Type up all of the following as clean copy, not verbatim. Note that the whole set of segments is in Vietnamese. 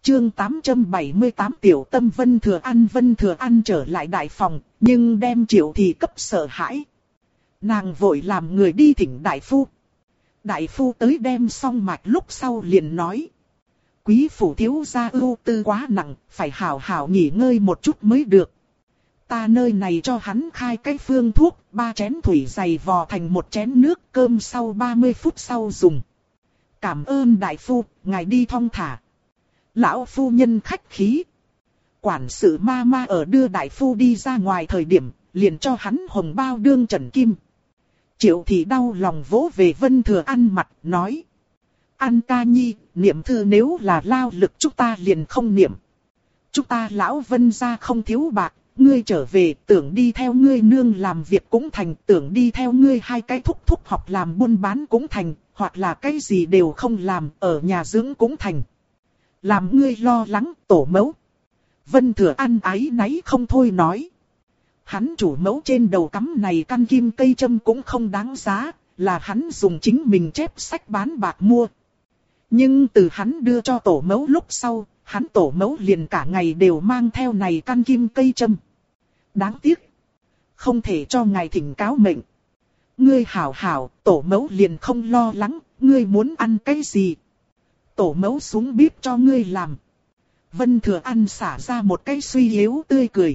Chương 878 Tiểu Tâm Vân Thừa An trở lại đại phòng, nhưng đem Triệu Thị cấp sợ hãi. Nàng vội làm người đi thỉnh đại phu. Đại phu tới đem xong mạch lúc sau liền nói. Quý phủ thiếu gia ưu tư quá nặng, phải hảo hảo nghỉ ngơi một chút mới được. Ta nơi này cho hắn khai cái phương thuốc, 3 chén thủy dày vò thành 1 chén nước, cơm sau 30 phút sau dùng. Cảm ơn đại phu, ngài đi thong thả. Lão phu nhân khách khí. Quản sự ma ở đưa đại phu đi ra ngoài thời điểm, liền cho hắn hồng bao đương trần kim. Triệu Thị đau lòng vỗ về Vân Thừa An mặt, nói. An ca nhi, niệm thư nếu là lao lực chúng ta liền không niệm. Chúng ta lão Vân gia không thiếu bạc, ngươi trở về tưởng đi theo ngươi nương làm việc cũng thành, tưởng đi theo ngươi hai cái thúc học làm buôn bán cũng thành, hoặc là cái gì đều không làm, ở nhà dưỡng cũng thành. Làm ngươi lo lắng, tổ mẫu. Vân Thừa An ái náy không thôi nói. Hắn chủ mẫu trên đầu cắm này căn kim cây châm cũng không đáng giá, là hắn dùng chính mình chép sách bán bạc mua. Nhưng từ hắn đưa cho tổ mẫu lúc sau, hắn tổ mẫu liền cả ngày đều mang theo này căn kim cây châm. Đáng tiếc. Không thể cho ngài thỉnh cáo mệnh. Ngươi hảo, tổ mẫu liền không lo lắng, ngươi muốn ăn cái gì? Tổ mẫu xuống bếp cho ngươi làm. Vân Thừa An xả ra một cái suy yếu tươi cười.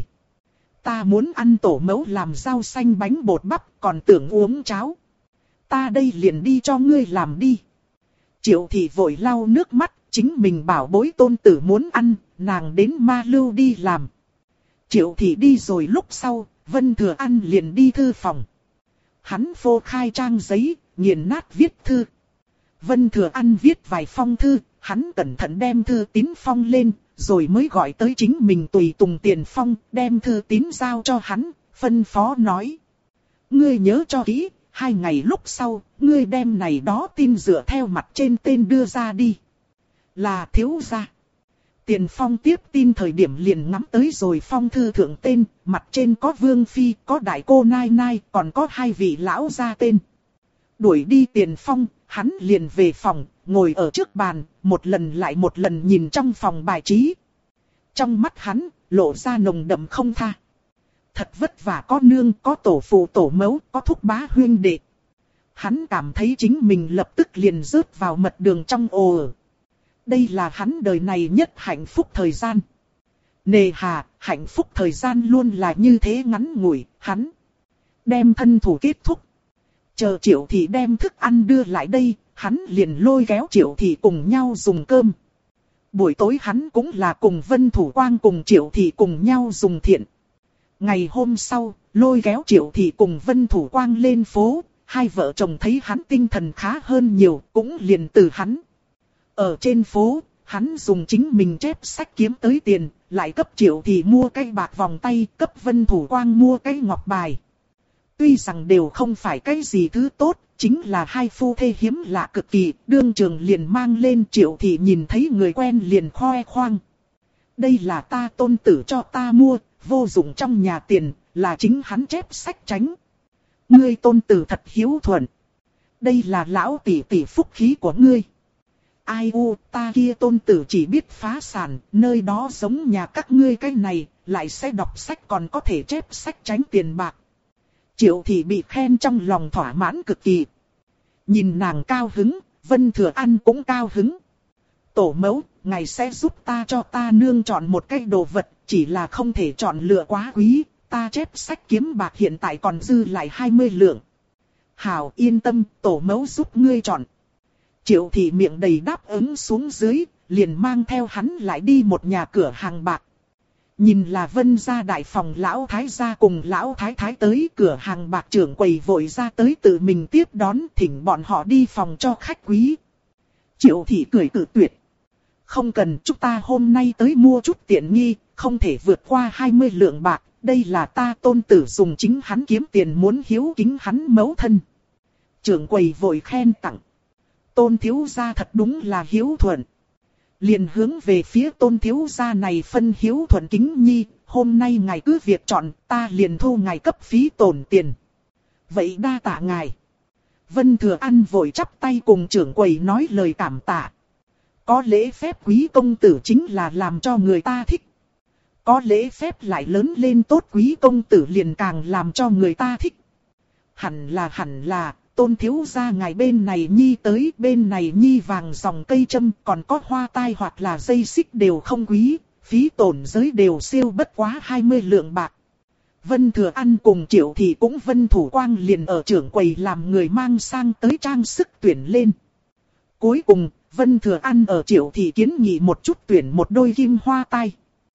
Ta muốn ăn tổ mẫu làm rau xanh bánh bột bắp, còn tưởng uống cháo. Ta đây liền đi cho ngươi làm đi. Triệu Thị vội lau nước mắt, chính mình bảo bối tôn tử muốn ăn, nàng đến ma lưu đi làm. Triệu Thị đi rồi lúc sau, Vân Thừa An liền đi thư phòng. Hắn phô khai trang giấy, nghiền nát viết thư. Vân Thừa An viết vài phong thư, hắn cẩn thận đem thư tín phong lên, rồi mới gọi tới chính mình tùy tùng Tiền Phong, đem thư tín giao cho hắn, phân phó nói. Ngươi nhớ cho kỹ, 2 ngày lúc sau, ngươi đem này đó tin dựa theo mặt trên tên đưa ra đi. Là thiếu gia. Tiền Phong tiếp tin thời điểm liền ngắm tới rồi phong thư thượng tên, mặt trên có Vương Phi, có Đại cô Nai Nai, còn có 2 vị lão gia tên. Đuổi đi Tiền Phong, hắn liền về phòng, ngồi ở trước bàn, một lần lại một lần nhìn trong phòng bài trí. Trong mắt hắn, lộ ra nồng đậm không tha. Thật vất vả có nương, có tổ phụ tổ mẫu, có thúc bá huyên đệ. Hắn cảm thấy chính mình lập tức liền rớt vào mật đường trong ồ. Đây là hắn đời này nhất hạnh phúc thời gian. Nề hà, hạnh phúc thời gian luôn là như thế ngắn ngủi, hắn đem thân thủ kết thúc. Chờ Triệu Thị đem thức ăn đưa lại đây, hắn liền lôi kéo Triệu Thị cùng nhau dùng cơm. Buổi tối hắn cũng là cùng Vân Thủ Quang cùng Triệu Thị cùng nhau dùng thiện. Ngày hôm sau, lôi kéo Triệu Thị cùng Vân Thủ Quang lên phố, 2 vợ chồng thấy hắn tinh thần khá hơn nhiều, cũng liền từ hắn. Ở trên phố, hắn dùng chính mình chép sách kiếm tới tiền, lại cấp Triệu Thị mua cái bạc vòng tay, cấp Vân Thủ Quang mua cái ngọc bài. Tuy rằng đều không phải cái gì thứ tốt, chính là 2 phu thê hiếm lạ cực kỳ, đương trường liền mang lên. Triệu Thị nhìn thấy người quen liền khoe khoang. Đây là ta tôn tử cho ta mua, vô dụng trong nhà tiền, là chính hắn chép sách tránh. Ngươi tôn tử thật hiếu thuận. Đây là lão tỷ tỷ phúc khí của ngươi. Ai u, ta kia tôn tử chỉ biết phá sản, nơi đó giống nhà các ngươi cái này, lại sẽ đọc sách còn có thể chép sách tránh tiền bạc. Triệu Thị bị khen trong lòng thỏa mãn cực kỳ. Nhìn nàng cao hứng, Vân Thừa An cũng cao hứng. Tổ mẫu, ngài sẽ giúp ta cho ta nương chọn một cái đồ vật, chỉ là không thể chọn lựa quá quý, ta chép sách kiếm bạc hiện tại còn dư lại 20 lượng. Hảo yên tâm, tổ mẫu giúp ngươi chọn. Triệu Thị miệng đầy đáp ứng xuống dưới, liền mang theo hắn lại đi một nhà cửa hàng bạc. Nhìn là Vân gia đại phòng lão thái gia cùng lão thái thái tới, cửa hàng bạc trưởng quầy vội ra tới tự mình tiếp đón, thỉnh bọn họ đi phòng cho khách quý. Triệu Thị cười cự tuyệt. Không cần, chúng ta hôm nay tới mua chút tiện nghi, không thể vượt qua 20 lượng bạc, đây là ta tôn tử dùng chính hắn kiếm tiền muốn hiếu kính hắn mẫu thân. Trưởng quầy vội khen tặng. Tôn thiếu gia thật đúng là hiếu thuận. Liền hướng về phía tôn thiếu gia này phân hiếu thuận kính nhi, hôm nay ngài cứ việc chọn, ta liền thu ngài cấp phí tổn tiền. Vậy đa tạ ngài. Vân Thừa An vội chắp tay cùng trưởng quầy nói lời cảm tạ. Có lễ phép quý công tử chính là làm cho người ta thích. Có lễ phép lại lớn lên tốt quý công tử liền càng làm cho người ta thích. Hẳn là, Tôn thiếu gia ngài bên này nhi tới, bên này nhi vàng dòng cây châm, còn có hoa tai hoặc là dây xích đều không quý, phí tổn giới đều siêu bất quá 20 lượng bạc. Vân Thừa An cùng Triệu Thị cũng Vân Thủ Quang liền ở trưởng quầy làm người mang sang tới trang sức tuyển lên. Cuối cùng, Vân Thừa An ở Triệu Thị kiến nghị một chút tuyển một đôi kim hoa tai.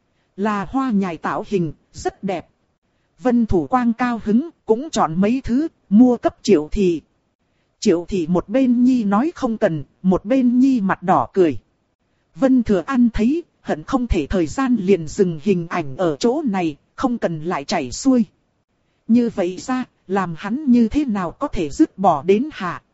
Là hoa nhài tạo hình, rất đẹp. Vân Thủ Quang cao hứng, cũng chọn mấy thứ, mua cấp Triệu Thị. Triệu Thị một bên nhi nói không cần, một bên nhi mặt đỏ cười. Vân Thừa An thấy, hận không thể thời gian liền dừng hình ảnh ở chỗ này, không cần lại chảy xuôi. Như vậy ra, làm hắn như thế nào có thể dứt bỏ đến hạ.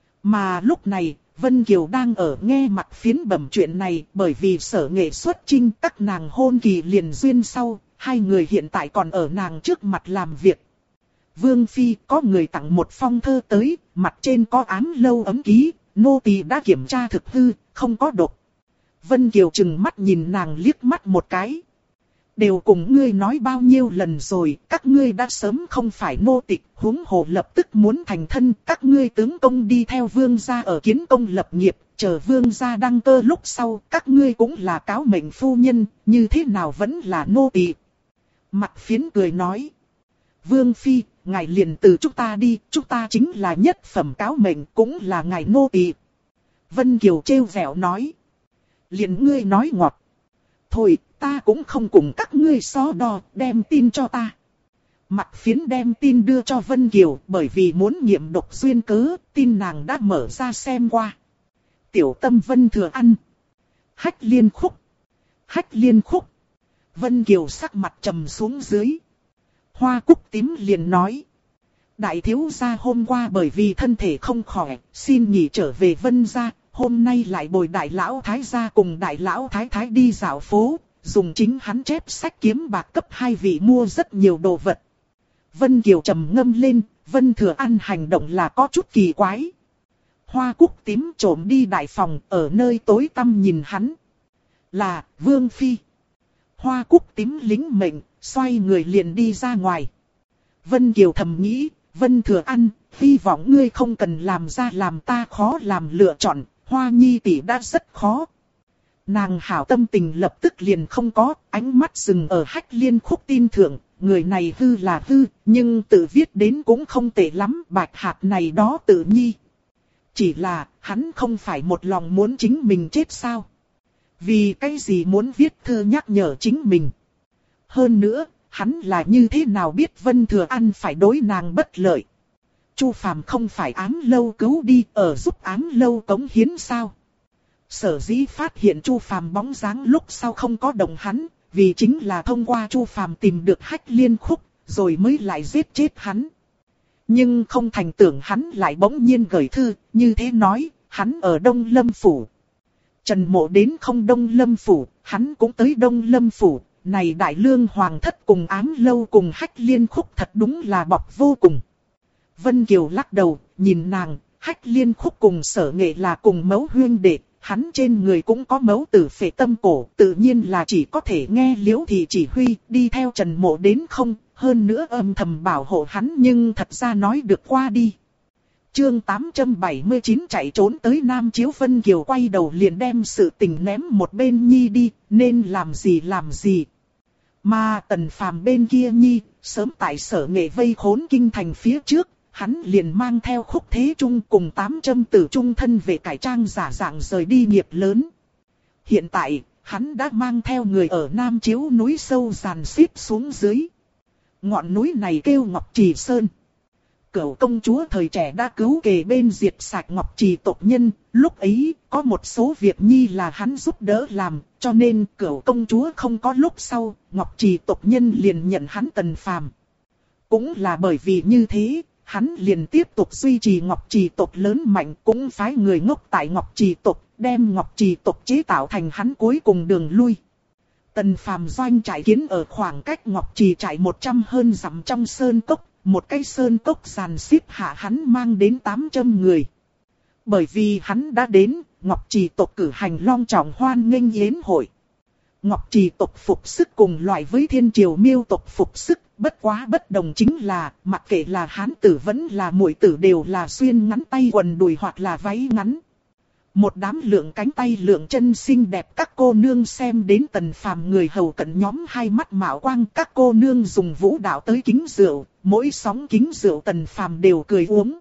Mà lúc này, Vân Kiều đang ở nghe mặt phiến bẩm chuyện này, bởi vì sở nghệ xuất chinh các nàng hôn kỳ liền duyên sau, hai người hiện tại còn ở nàng trước mặt làm việc. Vương Phi có người tặng một phong thơ tới, mặt trên có ám lâu ấm ký, nô tỳ đã kiểm tra thực hư, không có độc. Vân Kiều trừng mắt nhìn nàng liếc mắt một cái. Đều cùng ngươi nói bao nhiêu lần rồi, các ngươi đã sớm không phải nô tịch, huống hồ lập tức muốn thành thân, các ngươi tướng công đi theo vương gia ở kiến công lập nghiệp, chờ vương gia đăng cơ lúc sau, các ngươi cũng là cáo mệnh phu nhân, như thế nào vẫn là nô tỳ. Mặt phiến cười nói, Vương Phi, ngài liền từ chúng ta đi, chúng ta chính là nhất phẩm cáo mệnh, cũng là ngài nô tỳ. Vân Kiều trêu vẻo nói, liền ngươi nói ngọt. Thôi, ta cũng không cùng các ngươi so đo, đem tin cho ta. Mặt phiến đem tin đưa cho Vân Kiều, bởi vì muốn nghiệm độc duyên cớ, tin nàng đã mở ra xem qua. Tiểu tâm Vân Thừa An. Hách liên khúc. Hách liên khúc. Vân Kiều sắc mặt trầm xuống dưới. Hoa Cúc tím liền nói. Đại thiếu gia hôm qua bởi vì thân thể không khỏe, xin nghỉ trở về Vân gia. Hôm nay lại bồi đại lão thái gia cùng đại lão thái thái đi dạo phố, dùng chính hắn chép sách kiếm bạc cấp hai vị mua rất nhiều đồ vật. Vân Kiều trầm ngâm lên, Vân Thừa An hành động là có chút kỳ quái. Hoa Cúc tím trộm đi đại phòng ở nơi tối tăm nhìn hắn. Là Vương Phi. Hoa Cúc tím lính mệnh, xoay người liền đi ra ngoài. Vân Kiều thầm nghĩ, Vân Thừa An, hy vọng ngươi không cần làm ra làm ta khó làm lựa chọn. Hoa Nhi tỷ đã rất khó. Nàng hảo tâm tình lập tức liền không có, ánh mắt dừng ở Hách liên khúc tin thượng, người này hư là hư, nhưng tự viết đến cũng không tệ lắm, bạch hạt này đó tự nhi. Chỉ là, hắn không phải một lòng muốn chính mình chết sao? Vì cái gì muốn viết thư nhắc nhở chính mình? Hơn nữa, hắn là như thế nào biết Vân Thừa An phải đối nàng bất lợi? Chu Phàm không phải ám lâu cứu đi, ở giúp ám lâu cống hiến sao? Sở dĩ phát hiện Chu Phàm bóng dáng lúc sau không có đồng hắn, vì chính là thông qua Chu Phàm tìm được Hách liên khúc, rồi mới lại giết chết hắn. Nhưng không thành tưởng hắn lại bỗng nhiên gửi thư, như thế nói, hắn ở Đông Lâm Phủ. Trần Mộ đến không Đông Lâm Phủ, hắn cũng tới Đông Lâm Phủ, này Đại Lương Hoàng thất cùng ám lâu cùng Hách liên khúc thật đúng là bọc vô cùng. Vân Kiều lắc đầu, nhìn nàng, Hách liên khúc cùng Sở Nghệ là cùng mẫu huynh đệ, hắn trên người cũng có mẫu tử phệ tâm cổ, tự nhiên là chỉ có thể nghe Liễu Thị chỉ huy, đi theo Trần Mộ đến không, hơn nữa âm thầm bảo hộ hắn nhưng thật ra nói được qua đi. Chương 879 chạy trốn tới Nam Chiếu. Vân Kiều quay đầu liền đem sự tình ném một bên nhi đi, nên làm gì làm gì. Mà Tần Phàm bên kia nhi, sớm tại Sở Nghệ vây khốn kinh thành phía trước, hắn liền mang theo Khúc Thế Trung cùng 800 tử trung thân về cải trang giả dạng rời đi nghiệp lớn. Hiện tại, hắn đã mang theo người ở Nam Chiếu núi sâu dàn xếp xuống dưới. Ngọn núi này kêu Ngọc Trì Sơn. Cửu công chúa thời trẻ đã cứu kề bên diệt sạch Ngọc Trì tộc nhân, lúc ấy có một số việc nhi là hắn giúp đỡ làm, cho nên Cửu công chúa không có lúc sau, Ngọc Trì tộc nhân liền nhận hắn Tần Phàm. Cũng là bởi vì như thế, hắn liền tiếp tục duy trì Ngọc Trì tộc lớn mạnh, cũng phái người ngốc tại Ngọc Trì tộc, đem Ngọc Trì tộc chế tạo thành hắn cuối cùng đường lui. Tần Phàm doanh trại kiến ở khoảng cách Ngọc Trì trại 100 hơn dặm trong sơn cốc, một cái sơn cốc dàn xếp hạ hắn mang đến 800 người. Bởi vì hắn đã đến, Ngọc Trì tộc cử hành long trọng hoan nghênh yến hội. Ngọc Trì tộc phục sức cùng loại với Thiên Triều Miêu tộc phục sức, bất quá bất đồng chính là, mặc kệ là hán tử vẫn là muội tử đều là xuyên ngắn tay quần đùi hoặc là váy ngắn. Một đám lượng cánh tay lượng chân xinh đẹp các cô nương xem đến Tần Phàm người hầu cận nhóm hai mắt mạo quang, các cô nương dùng vũ đạo tới kính rượu, mỗi sóng kính rượu Tần Phàm đều cười uống.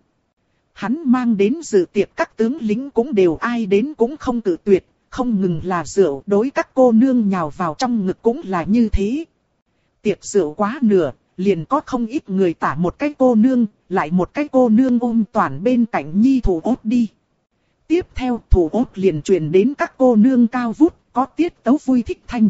Hắn mang đến dự tiệc các tướng lính cũng đều ai đến cũng không cự tuyệt, không ngừng là rượu, đối các cô nương nhào vào trong ngực cũng là như thế. Tiệc rượu quá nửa, liền có không ít người tả một cái cô nương, lại một cái cô nương ôm toàn bên cạnh nhi thủ ốt đi. Tiếp theo thủ ốt liền truyền đến các cô nương cao vút, có tiết tấu vui thích thanh.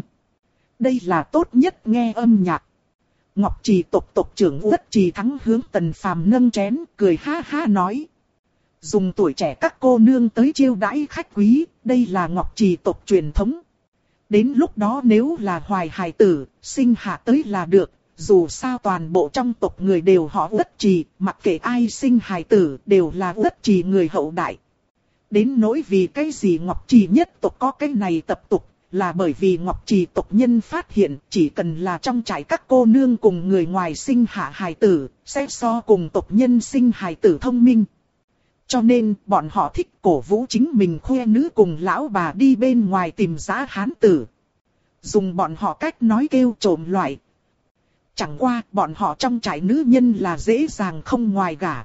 Đây là tốt nhất nghe âm nhạc. Ngọc Trì tộc tộc trưởng Uất Trì Thắng hướng Tần Phàm nâng chén, cười ha ha nói. Dùng tuổi trẻ các cô nương tới chiêu đãi khách quý, đây là Ngọc Trì tộc truyền thống. Đến lúc đó nếu là hoài hài tử, sinh hạ tới là được, dù sao toàn bộ trong tộc người đều họ Uất Trì, mặc kệ ai sinh hài tử đều là Uất Trì người hậu đại. Đến nỗi vì cái gì Ngọc Trì nhất tộc có cái này tập tục, là bởi vì Ngọc Trì tộc nhân phát hiện chỉ cần là trong trại các cô nương cùng người ngoài sinh hạ hài tử, sẽ so cùng tộc nhân sinh hài tử thông minh. Cho nên bọn họ thích cổ vũ chính mình khoe nữ cùng lão bà đi bên ngoài tìm giá hán tử. Dùng bọn họ cách nói kêu trộm loại. Chẳng qua bọn họ trong trại nữ nhân là dễ dàng không ngoài gả.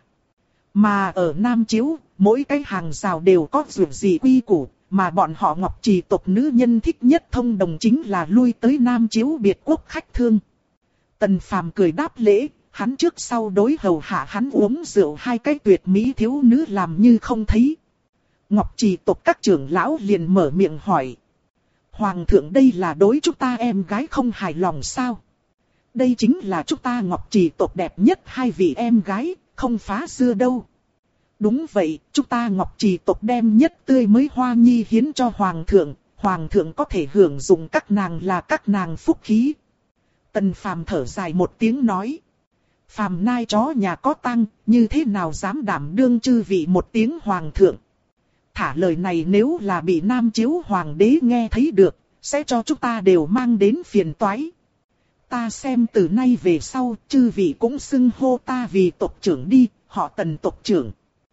Mà ở Nam Chiếu, mỗi cái hàng rào đều có dù gì quy củ, mà bọn họ Ngọc Trì tộc nữ nhân thích nhất thông đồng chính là lui tới Nam Chiếu biệt quốc khách thương. Tần Phàm cười đáp lễ, hắn trước sau đối hầu hạ hắn uống rượu hai cái tuyệt mỹ thiếu nữ làm như không thấy. Ngọc Trì tộc các trưởng lão liền mở miệng hỏi. Hoàng thượng đây là đối chúng ta em gái không hài lòng sao? Đây chính là chúng ta Ngọc Trì tộc đẹp nhất hai vị em gái, không phá xưa đâu. Đúng vậy, chúng ta Ngọc Trì tộc đem nhất tươi mới hoa nhi hiến cho Hoàng thượng có thể hưởng dụng các nàng là các nàng phúc khí. Tần Phàm thở dài một tiếng nói. Phàm nai chó nhà có tăng, như thế nào dám đảm đương chư vị một tiếng Hoàng thượng. Thả lời này nếu là bị Nam Chiếu Hoàng đế nghe thấy được, sẽ cho chúng ta đều mang đến phiền toái. Ta xem từ nay về sau, chư vị cũng xưng hô ta vì tộc trưởng đi, họ Tần tộc trưởng.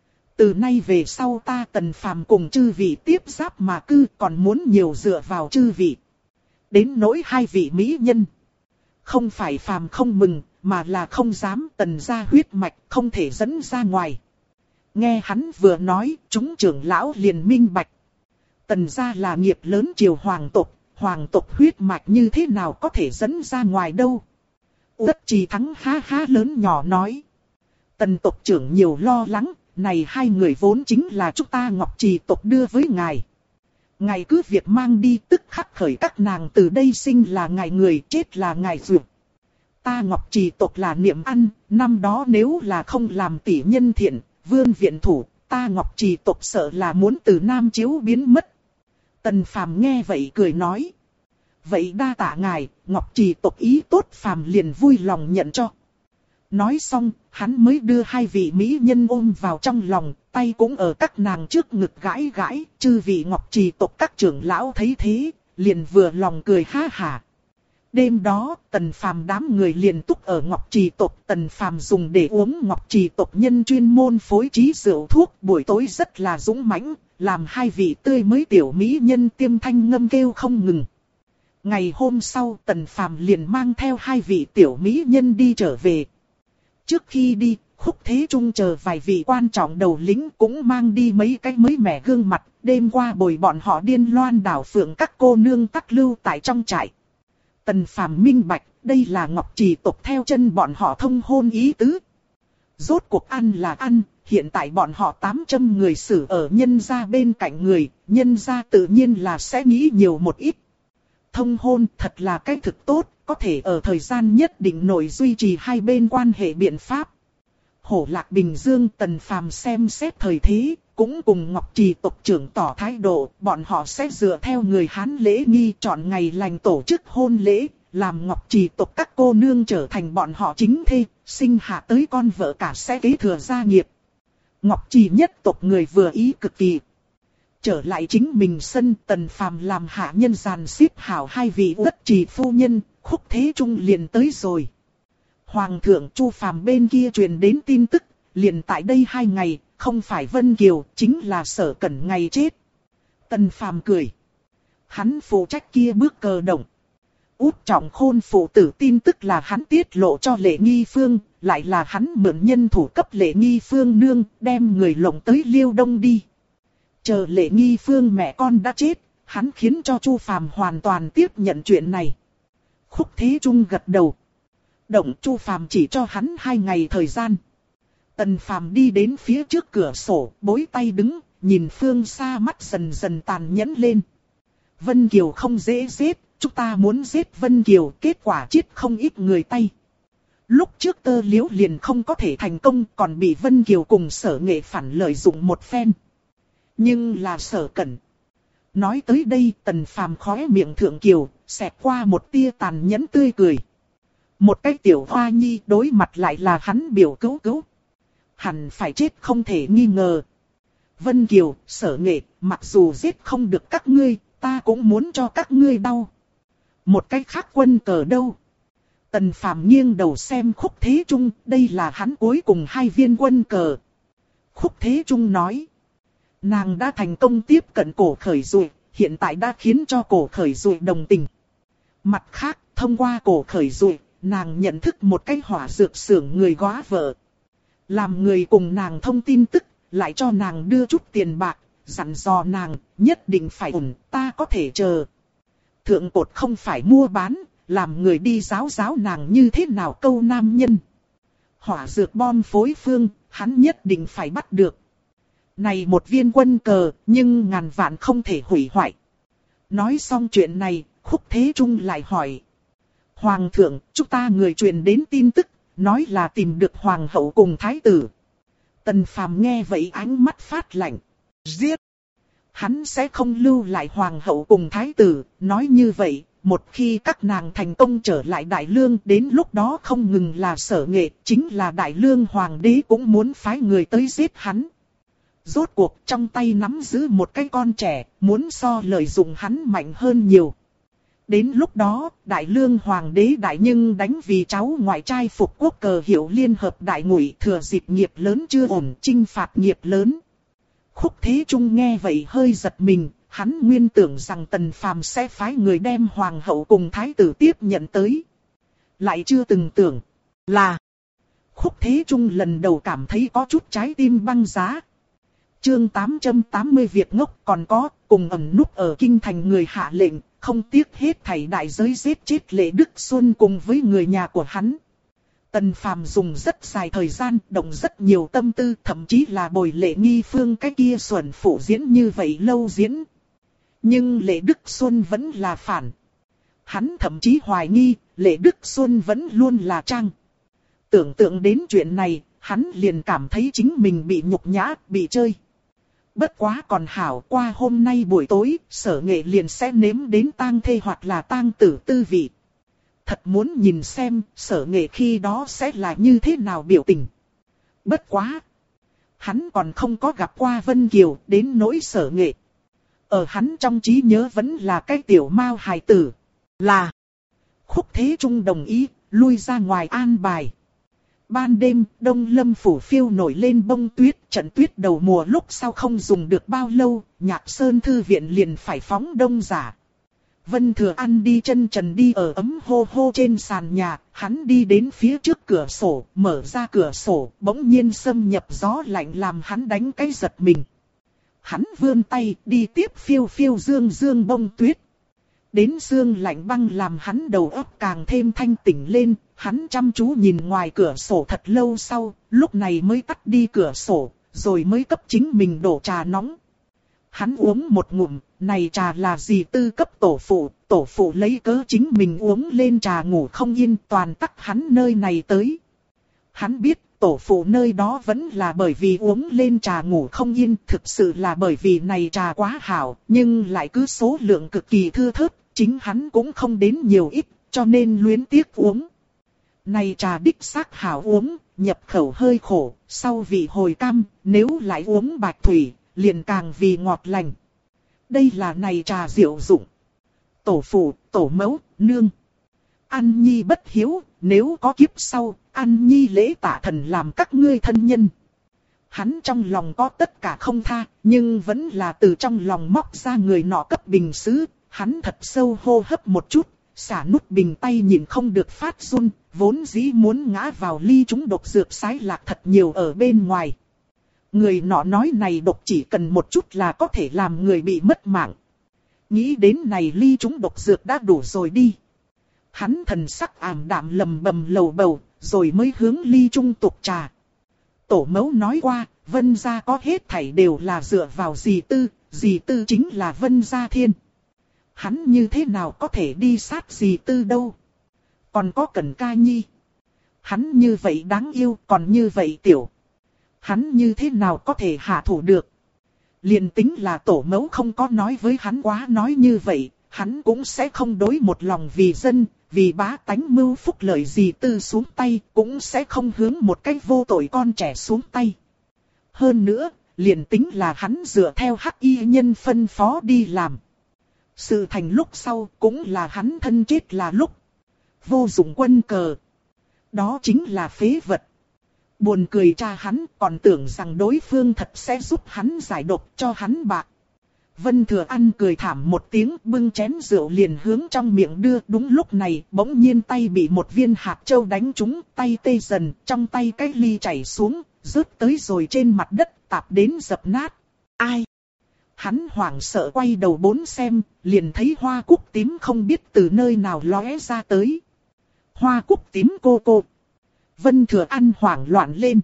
Từ nay về sau ta Tần Phàm cùng chư vị tiếp giáp mà cư, còn muốn nhiều dựa vào chư vị. Đến nỗi hai vị mỹ nhân. Không phải Phàm không mừng, mà là không dám, Tần gia huyết mạch không thể dẫn ra ngoài. Nghe hắn vừa nói, chúng trưởng lão liền minh bạch. Tần gia là nghiệp lớn triều hoàng tộc huyết mạch như thế nào có thể dẫn ra ngoài đâu. Uất Trì Thắng ha ha lớn nhỏ nói. Tần tộc trưởng nhiều lo lắng, này hai người vốn chính là chúng ta Ngọc Trì tộc đưa với ngài. Ngài cứ việc mang đi tức khắc khởi các nàng từ đây sinh là ngài người, chết là ngài duyệt. Ta Ngọc Trì tộc là niệm ăn, năm đó nếu là không làm tỷ nhân thiện, vương viện thủ, ta Ngọc Trì tộc sợ là muốn từ Nam Chiếu biến mất. Tần Phàm nghe vậy cười nói. Vậy đa tạ ngài, Ngọc Trì tộc ý tốt Phàm liền vui lòng nhận cho. Nói xong, hắn mới đưa hai vị mỹ nhân ôm vào trong lòng, tay cũng ở các nàng trước ngực gãi gãi, chư vị Ngọc Trì tộc các trưởng lão thấy thế, liền vừa lòng cười ha hả. Đêm đó, Tần Phàm đám người liền túc ở Ngọc Trì tộc, Tần Phàm dùng để uống Ngọc Trì tộc nhân chuyên môn phối trí rượu thuốc, buổi tối rất là dũng mãnh, làm hai vị tươi mới tiểu mỹ nhân tiêm thanh ngâm kêu không ngừng. Ngày hôm sau, Tần Phàm liền mang theo hai vị tiểu mỹ nhân đi trở về. Trước khi đi, Khúc Thế Trung chờ vài vị quan trọng đầu lĩnh cũng mang đi mấy cái mới mẻ gương mặt, đêm qua bồi bọn họ điên loan đảo phượng các cô nương tắc lưu tại trong trại. Tần Phàm minh bạch, đây là Ngọc Trì tộc theo chân bọn họ thông hôn ý tứ. Rốt cuộc ăn là ăn, hiện tại bọn họ 800 người xử ở nhân gia bên cạnh người, nhân gia tự nhiên là sẽ nghĩ nhiều một ít. Thông hôn thật là cái thực tốt, có thể ở thời gian nhất định nội duy trì hai bên quan hệ biện pháp. Hổ Lạc Bình Dương Tần Phàm xem xét thời thế, cũng cùng Ngọc Trì tộc trưởng tỏ thái độ, bọn họ sẽ dựa theo người Hán lễ nghi chọn ngày lành tổ chức hôn lễ, làm Ngọc Trì tộc các cô nương trở thành bọn họ chính thê, sinh hạ tới con vợ cả sẽ kế thừa gia nghiệp. Ngọc Trì nhất tộc người vừa ý cực kỳ. Trở lại chính mình sân, Tần Phàm làm hạ nhân dàn xếp hảo hai vị Uất Trì phu nhân, Khúc Thế Trung liền tới rồi. Hoàng thượng Chu Phàm bên kia truyền đến tin tức, liền tại đây 2 ngày, không phải Vân Kiều, chính là Sở Cẩn ngày chết. Tần Phàm cười. Hắn phụ trách kia bước cờ động. Út Trọng Khôn phụ tử tin tức là hắn tiết lộ cho Lệ Nghi Phương, lại là hắn mượn nhân thủ cấp Lệ Nghi Phương nương, đem người lộng tới Liêu Đông đi. Chờ Lệ Nghi Phương mẹ con đã chết, hắn khiến cho Chu Phàm hoàn toàn tiếp nhận chuyện này. Khúc Thế Trung gật đầu. Động Chu Phàm chỉ cho hắn 2 ngày thời gian. Tần Phàm đi đến phía trước cửa sổ, bối tay đứng, nhìn phương xa mắt dần dần tàn nhẫn lên. Vân Kiều không dễ giết, chúng ta muốn giết Vân Kiều, kết quả chết không ít người tay. Lúc trước Tơ Liễu liền không có thể thành công, còn bị Vân Kiều cùng Sở Nghệ phản lợi dụng một phen. Nhưng là Sở Cẩn. Nói tới đây, Tần Phàm khóe miệng thượng kiều, xẹt qua một tia tàn nhẫn tươi cười. Một cái tiểu hoa nhi đối mặt lại là hắn biểu cứu cứu. Hẳn phải chết không thể nghi ngờ. Vân Kiều, Sở Nghệ, mặc dù giết không được các ngươi, ta cũng muốn cho các ngươi đau. Một cái khác quân cờ đâu? Tần Phàm nghiêng đầu xem Khúc Thế Trung, đây là hắn cuối cùng 2 viên quân cờ. Khúc Thế Trung nói. Nàng đã thành công tiếp cận Cổ Khởi Dụ, hiện tại đã khiến cho Cổ Khởi Dụ đồng tình. Mặt khác, thông qua Cổ Khởi Dụ, nàng nhận thức một cái hỏa dược xưởng người góa vợ. Làm người cùng nàng thông tin tức, lại cho nàng đưa chút tiền bạc, dặn dò nàng, nhất định phải ổn, ta có thể chờ. Thượng cột không phải mua bán, làm người đi giáo nàng như thế nào câu nam nhân. Hỏa dược bom phối phương, hắn nhất định phải bắt được. Này một viên quân cờ, nhưng ngàn vạn không thể hủy hoại. Nói xong chuyện này, Khúc Thế Trung lại hỏi. Hoàng thượng, chúng ta người truyền đến tin tức, nói là tìm được hoàng hậu cùng thái tử. Tần Phàm nghe vậy ánh mắt phát lạnh. Giết! Hắn sẽ không lưu lại hoàng hậu cùng thái tử, nói như vậy, một khi các nàng thành công trở lại Đại Lương, đến lúc đó không ngừng là Sở Nghệ, chính là Đại Lương hoàng đế cũng muốn phái người tới giết hắn. Rốt cuộc trong tay nắm giữ một cái con trẻ, muốn so lợi dụng hắn mạnh hơn nhiều. Đến lúc đó, Đại Lương hoàng đế đại nhưng đánh vì cháu ngoại trai phục quốc cờ hiệu liên hợp đại ngụy, thừa dịp nghiệp lớn chưa ổn chinh phạt nghiệp lớn. Khúc Thế Trung nghe vậy hơi giật mình, hắn nguyên tưởng rằng Tần Phàm sẽ phái người đem hoàng hậu cùng thái tử tiếp nhận tới. Lại chưa từng tưởng là Khúc Thế Trung lần đầu cảm thấy có chút trái tim băng giá. Chương 880 Việt ngốc còn có, cùng ẩn núp ở kinh thành người hạ lệnh, không tiếc hết thảy đại giới giết chết Lệ Đức Xuân cùng với người nhà của hắn. Tần Phàm dùng rất dài thời gian, động rất nhiều tâm tư, thậm chí là bồi Lệ Nghi Phương cái kia xuẩn phụ diễn như vậy lâu diễn. Nhưng Lệ Đức Xuân vẫn là phản. Hắn thậm chí hoài nghi, Lệ Đức Xuân vẫn luôn là trang. Tưởng tượng đến chuyện này, hắn liền cảm thấy chính mình bị nhục nhã, bị chơi. Bất quá còn hảo, qua hôm nay buổi tối, Sở Nghệ liền sẽ nếm đến tang thê hoặc là tang tử tư vị. Thật muốn nhìn xem, Sở Nghệ khi đó sẽ là như thế nào biểu tình. Bất quá! Hắn còn không có gặp qua Vân Kiều, đến nỗi Sở Nghệ. Ở hắn trong trí nhớ vẫn là cái tiểu mao hài tử. Là! Khúc Thế Trung đồng ý, lui ra ngoài an bài. Ban đêm, Đông Lâm phủ phiêu nổi lên bông tuyết, trận tuyết đầu mùa lúc sau không dùng được bao lâu, Nhạc Sơn thư viện liền phải phóng đông giả. Vân Thừa An đi chân trần đi ở ấm hô hô trên sàn nhà, hắn đi đến phía trước cửa sổ, mở ra cửa sổ, bỗng nhiên xâm nhập gió lạnh làm hắn đánh cái giật mình. Hắn vươn tay, đi tiếp phiêu phiêu dương dương bông tuyết. Đến sương lạnh băng làm hắn đầu óc càng thêm thanh tỉnh lên, hắn chăm chú nhìn ngoài cửa sổ thật lâu sau, lúc này mới tắt đi cửa sổ, rồi mới cấp chính mình đổ trà nóng. Hắn uống một ngụm, này trà là gì tư cấp tổ phụ lấy cớ chính mình uống lên trà ngủ không yên toàn tắc hắn nơi này tới. Hắn biết tổ phụ nơi đó vẫn là bởi vì uống lên trà ngủ không yên, thực sự là bởi vì này trà quá hảo, nhưng lại cứ số lượng cực kỳ thưa thớt, chính hắn cũng không đến nhiều ít, cho nên luyến tiếc uống. Này trà đích xác hảo uống, nhập khẩu hơi khổ, sau vị hồi cam, nếu lại uống bạch thủy, liền càng vì ngọt lành. đây là này trà diệu dụng. Tổ phụ, tổ mẫu, nương. An Nhi bất hiếu, nếu có kiếp sau, An Nhi lễ tạ thần làm các ngươi thân nhân. Hắn trong lòng có tất cả không tha, nhưng vẫn là từ trong lòng móc ra người nọ cấp bình sứ. Hắn thật sâu hô hấp một chút, xả nút bình tay nhìn không được phát run, vốn dĩ muốn ngã vào ly trúng độc dược sái lạc thật nhiều ở bên ngoài. Người nọ nói này độc chỉ cần một chút là có thể làm người bị mất mạng. Nghĩ đến này ly trúng độc dược đã đủ rồi đi. Hắn thần sắc ảm đạm lầm bầm lầu bầu, rồi mới hướng ly trung tục trà. Tổ mẫu nói qua, Vân gia có hết thảy đều là dựa vào dì tư chính là Vân gia thiên. Hắn như thế nào có thể đi sát dì tư đâu. Còn có Cẩn Ca Nhi. Hắn như vậy đáng yêu, còn như vậy tiểu. Hắn như thế nào có thể hạ thủ được. Liền tính là tổ mẫu không có nói với hắn quá nói như vậy, hắn cũng sẽ không đối một lòng vì dân, vì bá tánh mưu phúc lợi dì tư xuống tay, cũng sẽ không hướng một cách vô tội con trẻ xuống tay. Hơn nữa, liền tính là hắn dựa theo hắc y nhân phân phó đi làm. Sự thành lúc sau cũng là hắn thân chết là lúc. Vô dụng quân cờ. Đó chính là phế vật. Buồn cười cha hắn còn tưởng rằng đối phương thật sẽ giúp hắn giải độc cho hắn bạc. Vân Thừa An cười thảm một tiếng bưng chén rượu liền hướng trong miệng đưa. Đúng lúc này bỗng nhiên tay bị một viên hạt châu đánh trúng, tay tê dần, trong tay cái ly chảy xuống, rớt tới rồi trên mặt đất tạp đến dập nát. Ai? Hắn hoảng sợ quay đầu bốn xem, liền thấy hoa cúc tím không biết từ nơi nào lóe ra tới. Hoa cúc tím cô. Vân Thừa An hoảng loạn lên.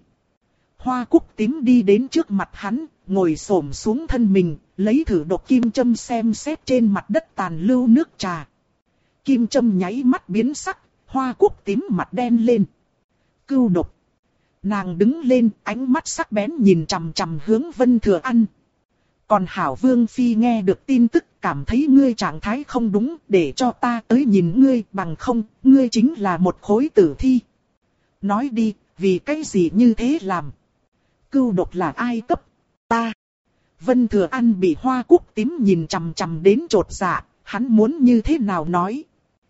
Hoa cúc tím đi đến trước mặt hắn, ngồi xổm xuống thân mình, lấy thử độc kim châm xem xét trên mặt đất tàn lưu nước trà. Kim châm nháy mắt biến sắc, hoa cúc tím mặt đen lên. Cưu độc. Nàng đứng lên, ánh mắt sắc bén nhìn chằm chằm hướng Vân Thừa An. Còn Hảo Vương Phi nghe được tin tức cảm thấy ngươi trạng thái không đúng, để cho ta tới nhìn ngươi, bằng không, ngươi chính là một khối tử thi. Nói đi, vì cái gì như thế làm? Cưu độc là ai cấp? Ta. Vân Thừa An bị hoa cúc tím nhìn chằm chằm đến chột dạ, hắn muốn như thế nào nói?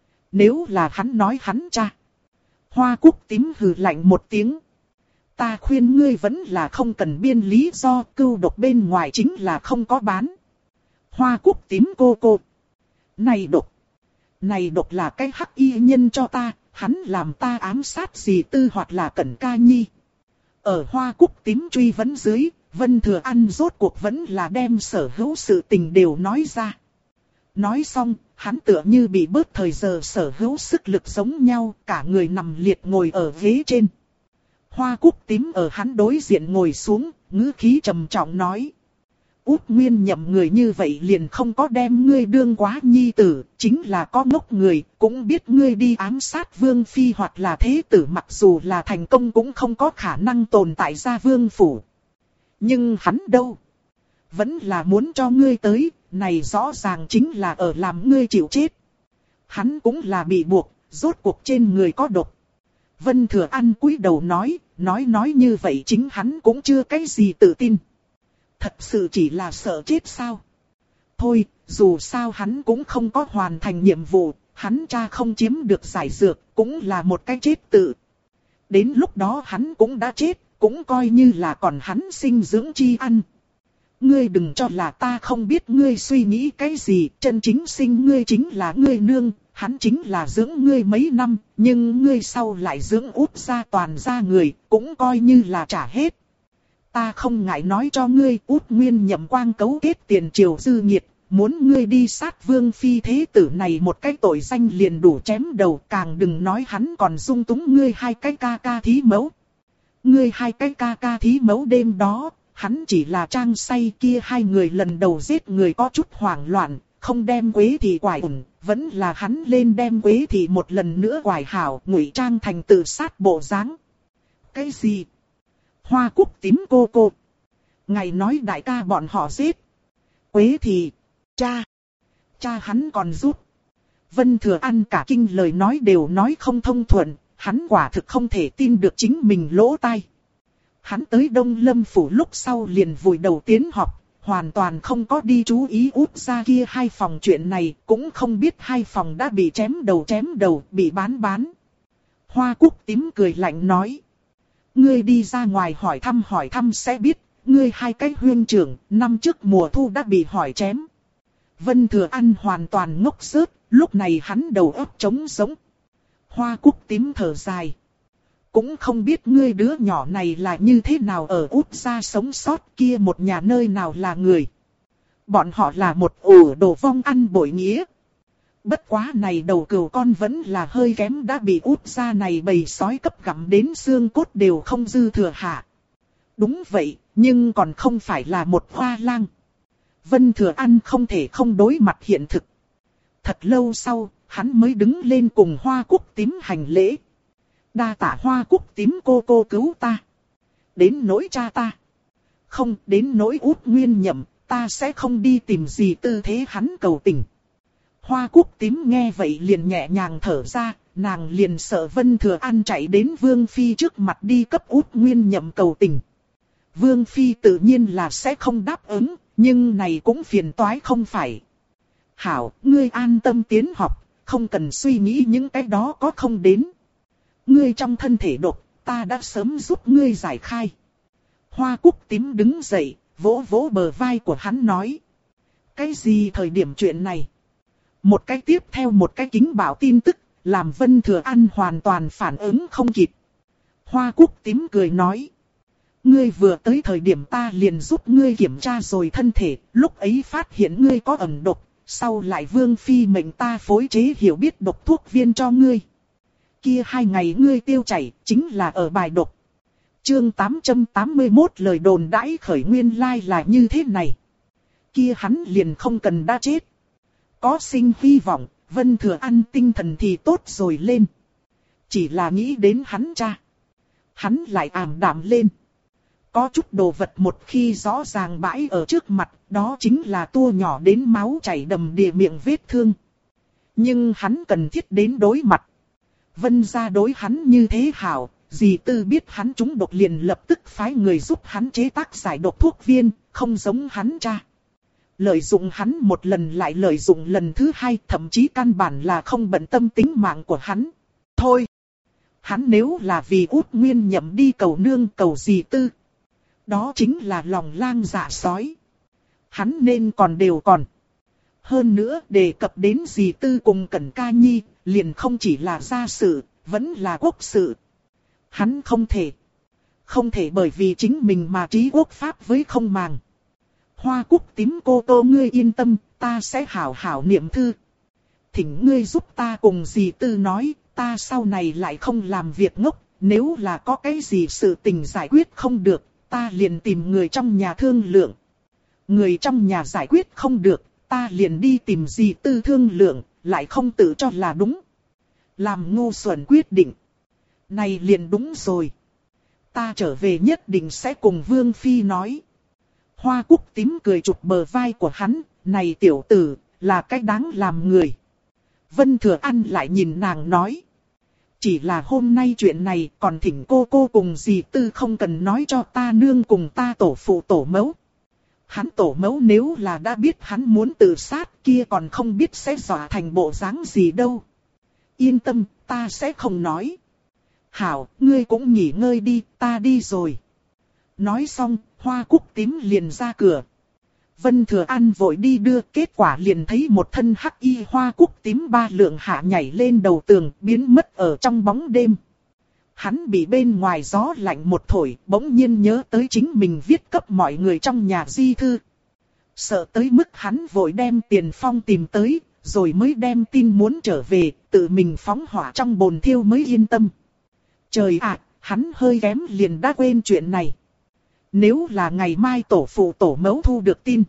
Nếu là hắn nói hắn cha. Hoa cúc tím hừ lạnh một tiếng. Ta khuyên ngươi vẫn là không cần biên lý do, cưu độc bên ngoài chính là không có bán. Hoa cúc tím cô. Này độc là cái hắc y nhân cho ta, hắn làm ta ám sát dì tư hoặc là Cẩn Ca Nhi. Ở hoa cúc tím truy vấn dưới, Vân Thừa An rốt cuộc vẫn là đem sở hữu sự tình đều nói ra. Nói xong, hắn tựa như bị bớt thời giờ sở hữu sức lực giống nhau, cả người nằm liệt ngồi ở ghế trên. Hoa cúc tím ở hắn đối diện ngồi xuống, ngữ khí trầm trọng nói. Út Nguyên nhậm người như vậy liền không có đem ngươi đương quá nhi tử, chính là có ngốc người, cũng biết ngươi đi ám sát Vương Phi hoặc là thế tử, mặc dù là thành công cũng không có khả năng tồn tại ra Vương Phủ. Nhưng hắn đâu? Vẫn là muốn cho ngươi tới, này rõ ràng chính là ở làm ngươi chịu chết. Hắn cũng là bị buộc, rốt cuộc trên người có độc. Vân Thừa An cúi đầu nói như vậy chính hắn cũng chưa cái gì tự tin. Thật sự chỉ là sợ chết sao? Thôi, dù sao hắn cũng không có hoàn thành nhiệm vụ, hắn cha không chiếm được giải dược, cũng là một cái chết tự. Đến lúc đó hắn cũng đã chết, cũng coi như là còn hắn sinh dưỡng chi ăn. Ngươi đừng cho là ta không biết ngươi suy nghĩ cái gì, chân chính sinh ngươi chính là ngươi nương, hắn chính là dưỡng ngươi mấy năm, nhưng ngươi sau lại dưỡng út ra toàn ra người, cũng coi như là trả hết. Ta không ngại nói cho ngươi, Út Nguyên nhậm quang cấu kết tiền triều dư nghiệt, muốn ngươi đi sát Vương Phi thế tử này một cái tội danh liền đủ chém đầu, càng đừng nói hắn còn dung túng ngươi hai cái ca ca thí mẫu. Ngươi hai cái ca ca thí mẫu đêm đó, hắn chỉ là trang say kia hai người lần đầu giết người có chút hoảng loạn, không đem Quế Thị quải ổn, vẫn là hắn lên đem Quế Thị một lần nữa quải hảo, ngụy trang thành tự sát bộ dáng. Cái gì? Hoa cúc tím cô. Ngài nói đại ca bọn họ giết. Quế Thị, cha hắn còn giúp. Vân Thừa An cả kinh lời nói đều nói không thông thuận, hắn quả thực không thể tin được chính mình lỗ tai. Hắn tới Đông Lâm Phủ lúc sau liền vùi đầu tiến học, hoàn toàn không có đi chú ý út ra kia hai phòng chuyện này, cũng không biết hai phòng đã bị chém đầu, bị bán. Hoa Cúc Tím cười lạnh nói. Ngươi đi ra ngoài hỏi thăm sẽ biết, ngươi hai cái huynh trưởng, năm trước mùa thu đã bị hỏi chém. Vân Thừa An hoàn toàn ngốc rớt, lúc này hắn đầu óc trống rỗng. Hoa Cúc Tím thở dài. Cũng không biết ngươi đứa nhỏ này là như thế nào ở út ra sống sót, kia một nhà nơi nào là người. Bọn họ là một ổ đồ vong ăn bội nghĩa. Bất quá này đầu cừu con vẫn là hơi kém, đã bị út ra này bầy sói cấp gặm đến xương cốt đều không dư thừa hạ. Đúng vậy, nhưng còn không phải là một hoa lang. Vân Thừa An không thể không đối mặt hiện thực. Thật lâu sau, hắn mới đứng lên cùng Hoa Cúc Tím hành lễ. Đa tạ Hoa Cúc Tím cô cứu ta. Đến nỗi cha ta. Không, đến nỗi út Nguyên Nhậm, ta sẽ không đi tìm gì tư thế hắn cầu tình. Hoa Cúc Tím nghe vậy liền nhẹ nhàng thở ra, nàng liền sợ Vân Thừa An chạy đến Vương Phi trước mặt đi cấp út Nguyên Nhậm cầu tình. Vương Phi tự nhiên là sẽ không đáp ứng, nhưng này cũng phiền toái không phải. Hảo, ngươi an tâm tiến học, không cần suy nghĩ những cái đó có không đến. Ngươi trong thân thể độc, ta đã sớm giúp ngươi giải khai. Hoa Cúc Tím đứng dậy, vỗ vỗ bờ vai của hắn nói. Cái gì thời điểm chuyện này? Một cái tiếp theo một cái kính bảo tin tức, làm Vân Thừa An hoàn toàn phản ứng không kịp. Hoa Cúc Tím cười nói. Ngươi vừa tới thời điểm ta liền giúp ngươi kiểm tra rồi thân thể, lúc ấy phát hiện ngươi có ẩn độc, sau lại Vương Phi mệnh ta phối chế hiểu biết độc thuốc viên cho ngươi. Kia 2 ngày ngươi tiêu chảy, chính là ở bài độc. Chương 881 lời đồn đãi khởi nguyên lai là như thế này. Kia hắn liền không cần đã chết. Có sinh hy vọng, Vân Thừa An tinh thần thì tốt rồi lên. Chỉ là nghĩ đến hắn cha. Hắn lại ảm đạm lên. Có chút đồ vật một khi rõ ràng bãi ở trước mặt, đó chính là tua nhỏ đến máu chảy đầm đìa miệng vết thương. Nhưng hắn cần thiết đến đối mặt. Vân gia đối hắn như thế hảo, dì Tư biết hắn trúng độc liền lập tức phái người giúp hắn chế tác giải độc thuốc viên, không giống hắn cha. Lợi dụng hắn một lần lại lợi dụng lần thứ hai, thậm chí căn bản là không bận tâm tính mạng của hắn. Thôi, hắn nếu là vì út Nguyên Nhậm đi cầu nương cầu dì Tư, đó chính là lòng lang dạ sói. Hắn nên còn đều còn. Hơn nữa đề cập đến dì Tư cùng Cẩn Ca Nhi, liền không chỉ là gia sự, vẫn là quốc sự. Hắn không thể. Không thể bởi vì chính mình mà trí quốc pháp với không màng. Hoa Cúc Tím cô tô ngươi yên tâm, ta sẽ hảo hảo niệm thư. Thỉnh ngươi giúp ta cùng dì Tư nói, ta sau này lại không làm việc ngốc, nếu là có cái gì sự tình giải quyết không được, ta liền tìm người trong nhà thương lượng. Người trong nhà giải quyết không được, ta liền đi tìm dì Tư thương lượng, lại không tự cho là đúng. Làm ngu xuẩn quyết định. Này liền đúng rồi. Ta trở về nhất định sẽ cùng Vương Phi nói. Hoa Cúc Tím cười chụp bờ vai của hắn, này tiểu tử, là cái đáng làm người. Vân Thừa An lại nhìn nàng nói. Chỉ là hôm nay chuyện này còn thỉnh cô cùng dì Tư không cần nói cho ta nương cùng ta tổ phụ tổ mẫu. Hắn tổ mẫu nếu là đã biết hắn muốn tự sát kia còn không biết sẽ dọa thành bộ dáng gì đâu. Yên tâm, ta sẽ không nói. Hảo, ngươi cũng nghỉ ngơi đi, ta đi rồi. Nói xong, Hoa Cúc Tím liền ra cửa. Vân Thừa An vội đi đưa, kết quả liền thấy một thân hắc y Hoa Cúc Tím 3 lượng hạ nhảy lên đầu tường, biến mất ở trong bóng đêm. Hắn bị bên ngoài gió lạnh một thổi, bỗng nhiên nhớ tới chính mình viết cấp mọi người trong nhà di thư. Sợ tới mức hắn vội đem Tiền Phong tìm tới, rồi mới đem tin muốn trở về, tự mình phóng hỏa trong bồn thiêu mới yên tâm. Trời ạ, hắn hơi kém liền đã quên chuyện này. Nếu là ngày mai tổ phụ tổ mẫu thu được tin,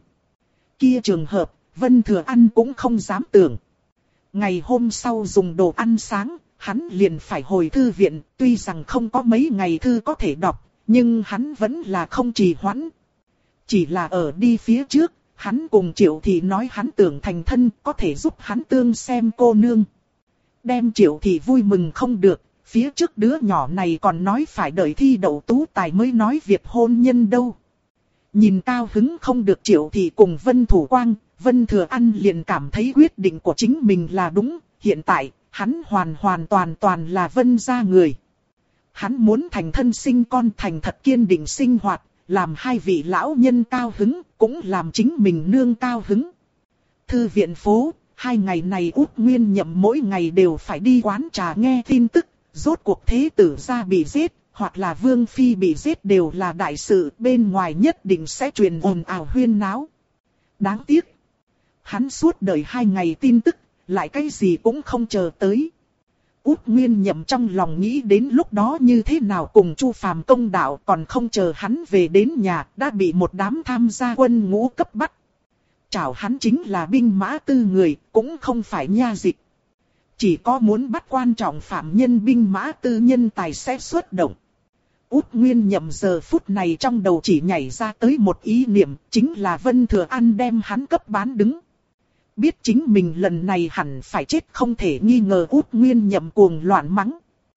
kia trường hợp, Vân Thừa An cũng không dám tưởng. Ngày hôm sau dùng đồ ăn sáng, hắn liền phải hồi thư viện, tuy rằng không có mấy ngày thư có thể đọc, nhưng hắn vẫn là không trì hoãn. Chỉ là ở đi phía trước, hắn cùng Triệu Thị nói hắn tưởng thành thân, có thể giúp hắn tương xem cô nương. Đem Triệu Thị vui mừng không được, phía trước đứa nhỏ này còn nói phải đợi thi đậu tú tài mới nói việc hôn nhân đâu. Nhìn cao hứng không được Triệu Thị cùng Vân Thủ Quang, Vân Thừa An liền cảm thấy quyết định của chính mình là đúng. Hiện tại, hắn hoàn toàn là Vân gia người. Hắn muốn thành thân sinh con, thành thật kiên định sinh hoạt, làm hai vị lão nhân cao hứng, cũng làm chính mình nương cao hứng. Thư viện phố, 2 ngày này Út Nguyên Nhậm mỗi ngày đều phải đi quán trà nghe tin tức, rốt cuộc thế tử gia bị giết, hoặc là Vương Phi bị giết đều là đại sự, bên ngoài nhất định sẽ truyền ồn ào huyên náo. Đáng tiếc, hắn suốt đời 2 ngày tin tức, lại cái gì cũng không chờ tới. Út Nguyên Nhậm trong lòng nghĩ đến lúc đó như thế nào cùng Chu Phàm công đạo, còn không chờ hắn về đến nhà, đã bị một đám tham gia quân ngũ cấp bắt. Chảo hắn chính là binh mã tư người, cũng không phải nha dịch. Chỉ có muốn bắt quan trọng phạm nhân binh mã tư nhân tài sẽ xuất động. Út Nguyên Nhậm giờ phút này trong đầu chỉ nhảy ra tới một ý niệm, chính là Vân Thừa An đem hắn cấp bán đứng. Biết chính mình lần này hẳn phải chết không thể nghi ngờ, Út Nguyên Nhậm cuồng loạn mắng.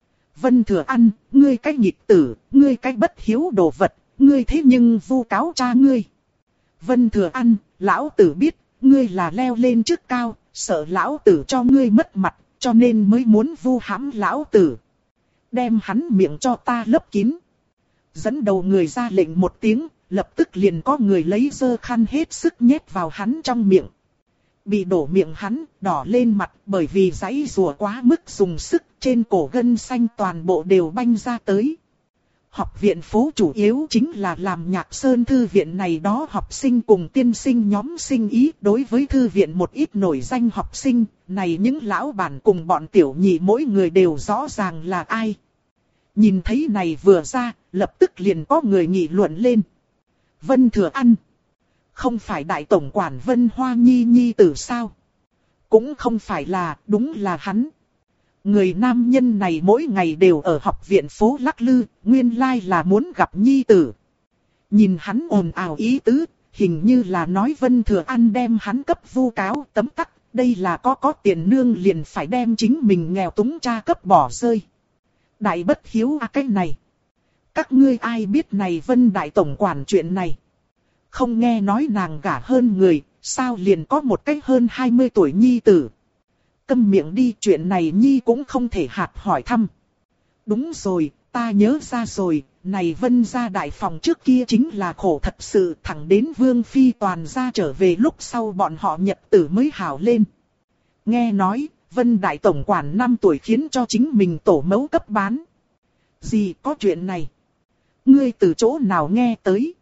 Vân Thừa An, ngươi cái nghịch tử, ngươi cái bất hiếu đồ vật, ngươi thế nhưng vu cáo cha ngươi. Vân Thừa An, lão tử biết, ngươi là leo lên trước cao, sợ lão tử cho ngươi mất mặt, cho nên mới muốn vu hãm lão tử. Đem hắn miệng cho ta lấp kín. Dẫn đầu người ra lệnh một tiếng, lập tức liền có người lấy dơ khăn hết sức nhét vào hắn trong miệng. Bị đổ miệng hắn, đỏ lên mặt bởi vì giãy giụa quá mức dùng sức, trên cổ gân xanh toàn bộ đều banh ra tới. Học viện phố chủ yếu chính là làm Nhạc Sơn thư viện này đó học sinh cùng tiên sinh nhóm sinh ý. Đối với thư viện một ít nổi danh học sinh, này những lão bản cùng bọn tiểu nhị mỗi người đều rõ ràng là ai. Nhìn thấy này vừa ra, lập tức liền có người nghị luận lên. Vân Thừa An, không phải đại tổng quản Vân Hoa Nhi nhi tử sao? Cũng không phải là, đúng là hắn. Người nam nhân này mỗi ngày đều ở học viện phố lắc lư, nguyên lai là muốn gặp nhi tử. Nhìn hắn ồn ào ý tứ, hình như là nói Vân Thừa An đem hắn cấp vu cáo tấm tắc, đây là có tiền nương liền phải đem chính mình nghèo túng cha cấp bỏ rơi. Đại bất hiếu cái này. Các ngươi ai biết này Vân đại tổng quản chuyện này? Không nghe nói nàng gả hơn người, sao liền có một cái hơn 20 tuổi nhi tử? Câm miệng đi, chuyện này nhi cũng không thể hạt hỏi thăm. Đúng rồi, ta nhớ ra rồi, này Vân gia đại phòng trước kia chính là khổ thật sự, thẳng đến Vương Phi toàn gia trở về lúc sau bọn họ nhật tử mới hảo lên. Nghe nói, Vân đại tổng quản 5 tuổi khiến cho chính mình tổ mẫu cấp bán. Gì có chuyện này? Ngươi từ chỗ nào nghe tới?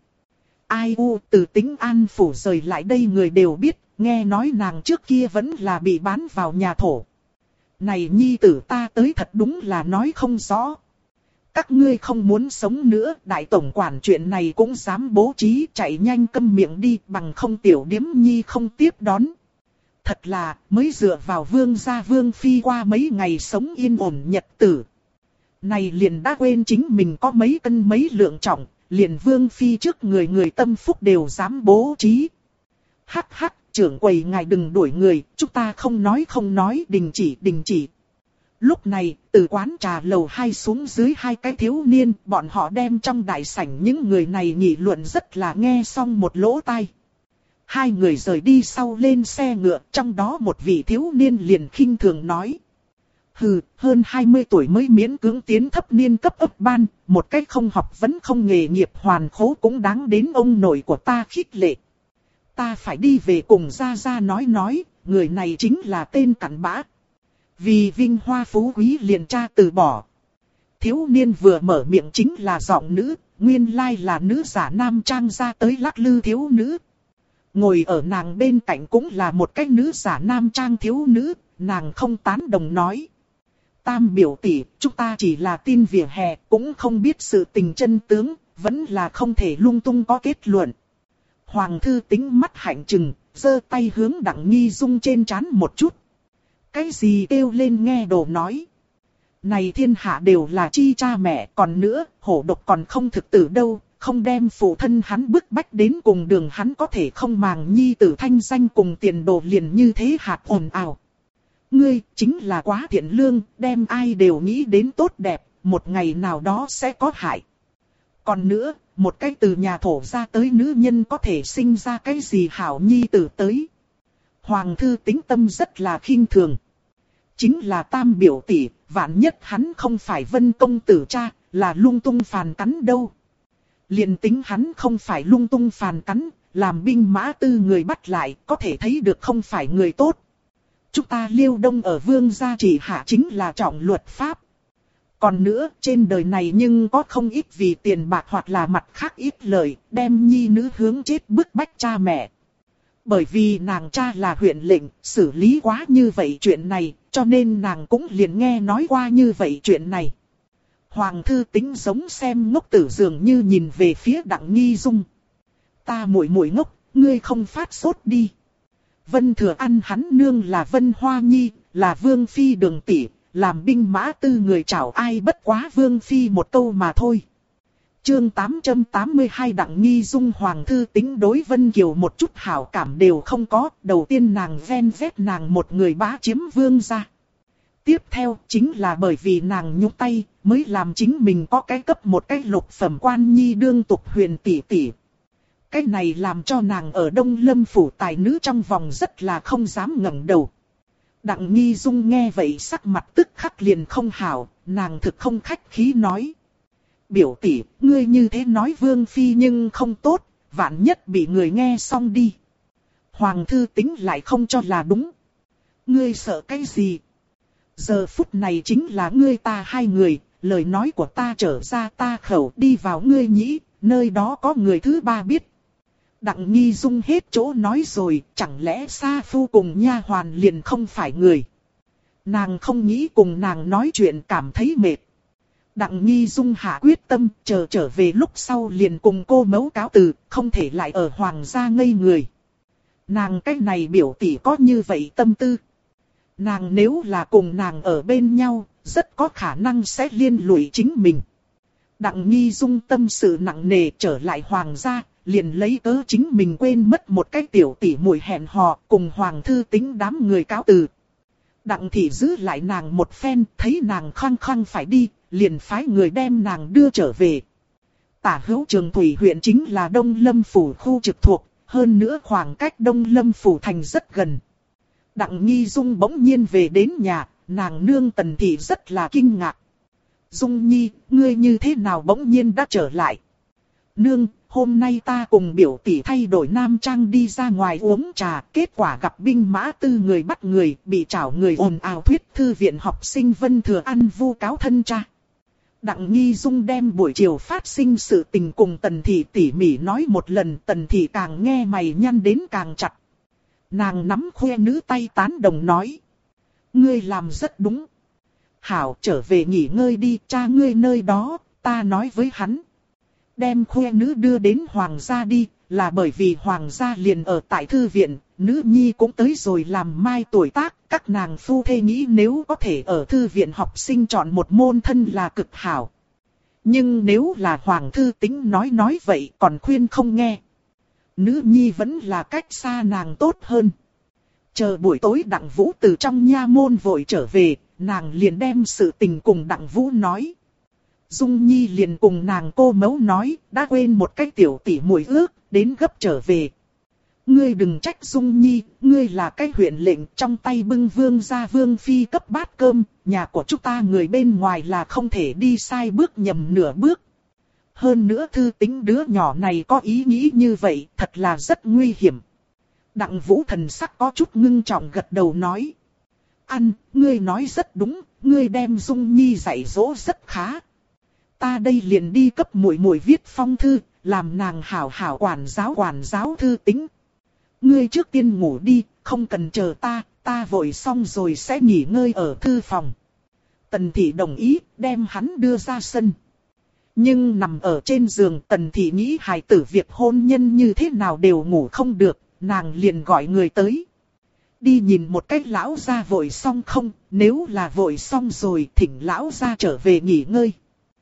Ai u, từ Tĩnh An phủ rời lại đây người đều biết, nghe nói nàng trước kia vẫn là bị bán vào nhà thổ. Này nhi tử ta tới thật đúng là nói không rõ. Các ngươi không muốn sống nữa, đại tổng quản chuyện này cũng dám bố trí, chạy nhanh câm miệng đi, bằng không tiểu điếm nhi không tiếp đón. Thật là, mới dựa vào Vương gia Vương Phi qua mấy ngày sống yên ổn nhật tử. Này liền đã quên chính mình có mấy cân mấy lượng trọng, liền Vương Phi trước người tâm phúc đều dám bố trí. Hắc hắc, trưởng quầy ngài đừng đuổi người, chúng ta không nói, đình chỉ. Lúc này, từ quán trà lầu 2 xuống dưới 2 cái thiếu niên, bọn họ đem trong đại sảnh những người này nghị luận rất là nghe xong một lỗ tai. 2 người rời đi sau lên xe ngựa, trong đó một vị thiếu niên liền khinh thường nói. Hừ, hơn 20 tuổi mới miễn cưỡng tiến thấp niên cấp ấp ban, một cách không học vấn không nghề nghiệp hoàn khố cũng đáng đến ông nội của ta khích lệ. Ta phải đi về cùng Gia nói, người này chính là tên cặn bã. Vì vinh hoa phú quý liền tra từ bỏ. Thiếu niên vừa mở miệng chính là giọng nữ, nguyên lai là nữ giả nam trang ra tới lắc lư thiếu nữ. Ngồi ở nàng bên cạnh cũng là một cái nữ giả nam trang thiếu nữ, nàng không tán đồng nói. Tam biểu tỷ, chúng ta chỉ là tin vỉa hè, cũng không biết sự tình chân tướng, vẫn là không thể lung tung có kết luận. Hoàng thư tính mắt hạnh chừng, giơ tay hướng Đặng Nghi Dung trên trán một chút. Cái gì kêu lên nghe đồ nói. Này thiên hạ đều là chi cha mẹ, còn nữa, hổ độc còn không thực tử đâu, không đem phụ thân hắn bức bách đến cùng đường hắn có thể không màng nhi tử thanh danh cùng tiền đồ liền như thế hạt ồn ào. Ngươi chính là quá thiện lương, đem ai đều nghĩ đến tốt đẹp, một ngày nào đó sẽ có hại. Còn nữa, một cái từ nhà thổ ra tới nữ nhân có thể sinh ra cái gì hảo nhi tử tới. Hoàng thư tính tâm rất là khinh thường. Chính là tam biểu tỷ, vạn nhất hắn không phải Vân công tử cha, là lung tung phàn cắn đâu. Liền tính hắn không phải lung tung phàn cắn, làm binh mã tư người bắt lại, có thể thấy được không phải người tốt. Chúng ta Liêu Đông ở vương gia chỉ hạ chính là trọng luật pháp. Còn nữa, trên đời này nhưng có không ít vì tiền bạc hoặc là mặt khác ít lợi, đem nhi nữ hướng chết bức bách cha mẹ. Bởi vì nàng cha là huyện lệnh, xử lý quá như vậy chuyện này, cho nên nàng cũng liền nghe nói qua như vậy chuyện này. Hoàng thư tính giống xem ngốc tử dường như nhìn về phía Đặng Nghi Dung. Ta muội muội ngốc, ngươi không phát sốt đi. Vân Thừa An hắn nương là Vân Hoa Nhi, là Vương Phi đường tỷ, làm binh mã tư người chảo ai bất quá Vương Phi một câu mà thôi. Chương 882 Đặng Nghi Dung Hoàng thư tính đối Vân Kiều một chút hảo cảm đều không có, đầu tiên nàng ven vét nàng một người bá chiếm vương gia. Tiếp theo chính là bởi vì nàng nhúc tay, mới làm chính mình có cái cấp một cái lục phẩm quan nhi đương tục huyền tỷ tỷ. Cái này làm cho nàng ở Đông Lâm phủ tài nữ trong vòng rất là không dám ngẩng đầu. Đặng Nghi Dung nghe vậy sắc mặt tức khắc liền không hảo, nàng thực không khách khí nói. Biểu tỷ, ngươi như thế nói Vương Phi nhưng không tốt, vạn nhất bị người nghe xong đi. Hoàng thư tính lại không cho là đúng. Ngươi sợ cái gì? Giờ phút này chính là ngươi ta hai người, lời nói của ta trở ra ta khẩu đi vào ngươi nhĩ, nơi đó có người thứ ba biết. Đặng Nghi Dung hết chỗ nói rồi, chẳng lẽ Sa Phu cùng nha hoàn liền không phải người. Nàng không nghĩ cùng nàng nói chuyện cảm thấy mệt. Đặng Nghi Dung hạ quyết tâm, chờ trở về lúc sau liền cùng cô mẫu cáo từ, không thể lại ở hoàng gia ngây người. Nàng cái này biểu tỷ có như vậy tâm tư. Nàng nếu là cùng nàng ở bên nhau, rất có khả năng sẽ liên lụy chính mình. Đặng Nghi Dung tâm sự nặng nề trở lại hoàng gia, liền lấy cớ chính mình quên mất một cái tiểu tỷ muội hẹn hò cùng hoàng thư tính đám người cáo từ. Đặng thị giữ lại nàng một phen, thấy nàng khăng khăng phải đi, liền phái người đem nàng đưa trở về. Tả hữu Trường Thủy huyện chính là Đông Lâm phủ khu trực thuộc, hơn nữa khoảng cách Đông Lâm phủ thành rất gần. Đặng Nghi Dung bỗng nhiên về đến nhà, nàng nương Tần thị rất là kinh ngạc. Dung Nhi, ngươi như thế nào bỗng nhiên đã trở lại? Nương, hôm nay ta cùng biểu tỷ thay đổi nam trang đi ra ngoài uống trà, kết quả gặp binh mã tư người bắt người, bị trảo người ồn ào thuyết thư viện học sinh Vân Thừa An vu cáo thân cha. Đặng Nghi Dung đem buổi chiều phát sinh sự tình cùng Tần thị tỉ mỉ nói một lần, Tần thị càng nghe mày nhăn đến càng chặt. Nàng nắm khoe nữ tay tán đồng nói. Ngươi làm rất đúng. Hảo, trở về nghỉ ngơi đi, cha ngươi nơi đó, ta nói với hắn. Đem khoe nữ đưa đến hoàng gia đi, là bởi vì hoàng gia liền ở tại thư viện, nữ nhi cũng tới rồi làm mai tuổi tác, các nàng phu thê nghĩ nếu có thể ở thư viện học sinh chọn một môn thân là cực hảo. Nhưng nếu là hoàng thư tính nói vậy còn khuyên không nghe. Nữ nhi vẫn là cách xa nàng tốt hơn. Chờ buổi tối Đặng Vũ từ trong nha môn vội trở về, nàng liền đem sự tình cùng Đặng Vũ nói. Dung Nhi liền cùng nàng cô mẫu nói, đã quên một cái tiểu tỷ muội ước, đến gấp trở về. Ngươi đừng trách Dung Nhi, ngươi là cái huyện lệnh trong tay bưng vương gia Vương Phi cấp bát cơm, nhà của chúng ta người bên ngoài là không thể đi sai bước nhầm nửa bước. Hơn nữa thư tính đứa nhỏ này có ý nghĩ như vậy, thật là rất nguy hiểm. Đặng Vũ thần sắc có chút ngưng trọng gật đầu nói. Ăn, ngươi nói rất đúng, ngươi đem Dung Nhi dạy dỗ rất khá. Ta đây liền đi cấp muội muội viết phong thư, làm nàng hảo hảo quản giáo thư tính. Ngươi trước tiên ngủ đi, không cần chờ ta vội xong rồi sẽ nghỉ ngơi ở thư phòng. Tần thị đồng ý, đem hắn đưa ra sân. Nhưng nằm ở trên giường Tần thị nghĩ hài tử việc hôn nhân như thế nào đều ngủ không được, nàng liền gọi người tới. Đi nhìn một cách lão gia vội xong không, nếu là vội xong rồi thỉnh lão gia trở về nghỉ ngơi.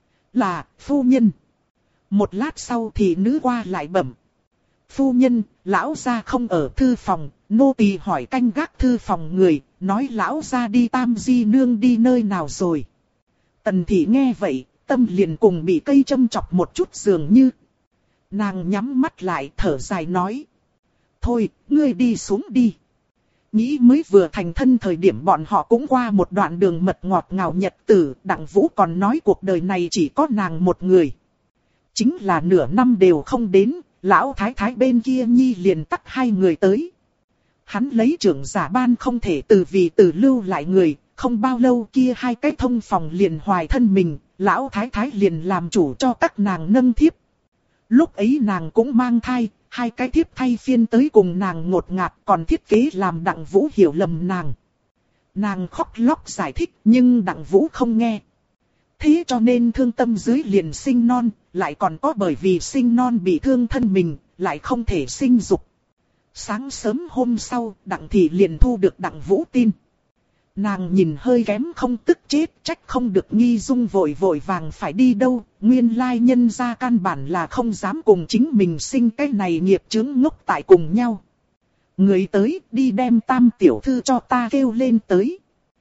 Là, phu nhân. Một lát sau thì nữ qua lại bẩm. Phu nhân, lão gia không ở thư phòng, nô tỳ hỏi canh gác thư phòng người, nói lão gia đi Tam Di Nương đi nơi nào rồi. Tần thị nghe vậy, tâm liền cùng bị cây châm chọc một chút dường như. Nàng nhắm mắt lại thở dài nói. Thôi, ngươi đi xuống đi. Nghĩ mới vừa thành thân thời điểm bọn họ cũng qua một đoạn đường mật ngọt ngào nhật tử. Đặng Vũ còn nói cuộc đời này chỉ có nàng một người. Chính là nửa năm đều không đến, lão thái thái bên kia nhi liền tắt hai người tới. Hắn lấy trưởng giả ban không thể từ vì từ lưu lại người, không bao lâu kia hai cái thông phòng liền hoài thân mình, lão thái thái liền làm chủ cho các nàng nâng thiếp. Lúc ấy nàng cũng mang thai, hai cái thiếp thay phiên tới cùng nàng ngột ngạt còn thiết kế làm Đặng Vũ hiểu lầm nàng. Nàng khóc lóc giải thích nhưng Đặng Vũ không nghe. Thế cho nên thương tâm dưới liền sinh non, lại còn có bởi vì sinh non bị thương thân mình, lại không thể sinh dục. Sáng sớm hôm sau, Đặng Thị liền thu được Đặng Vũ tin. Nàng nhìn hơi kém không tức chết, trách không được Nghi Dung vội vội vàng phải đi đâu, nguyên lai nhân gia căn bản là không dám cùng chính mình sinh cái này nghiệp chướng ngốc tại cùng nhau. Người tới, đi đem Tam tiểu thư cho ta kêu lên tới.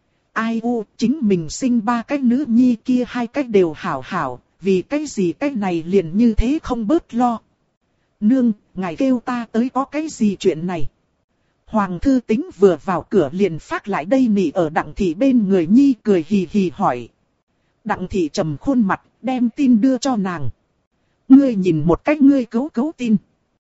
Ai u, chính mình sinh ba cái nữ nhi kia hai cái đều hảo hảo, vì cái gì cái này liền như thế không bớt lo. Nương, ngài kêu ta tới có cái gì chuyện này. Hoàng thư tính vừa vào cửa liền phát lại đây nị ở Đặng Thị bên người nhi cười hì hì hỏi. Đặng Thị trầm khuôn mặt, đem tin đưa cho nàng. Ngươi nhìn một cách ngươi cứu tin.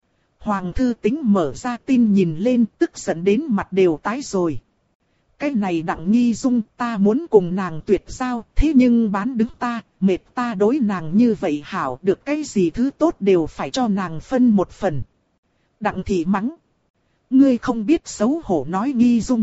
Hoàng thư tính mở ra tin nhìn lên tức giận đến mặt đều tái rồi. Cái này Đặng Nghi Dung ta muốn cùng nàng tuyệt giao, thế nhưng bán đứng ta, mệt ta đối nàng như vậy hảo, được cái gì thứ tốt đều phải cho nàng phân một phần. Đặng Thị mắng. Ngươi không biết xấu hổ nói Nghi Dung.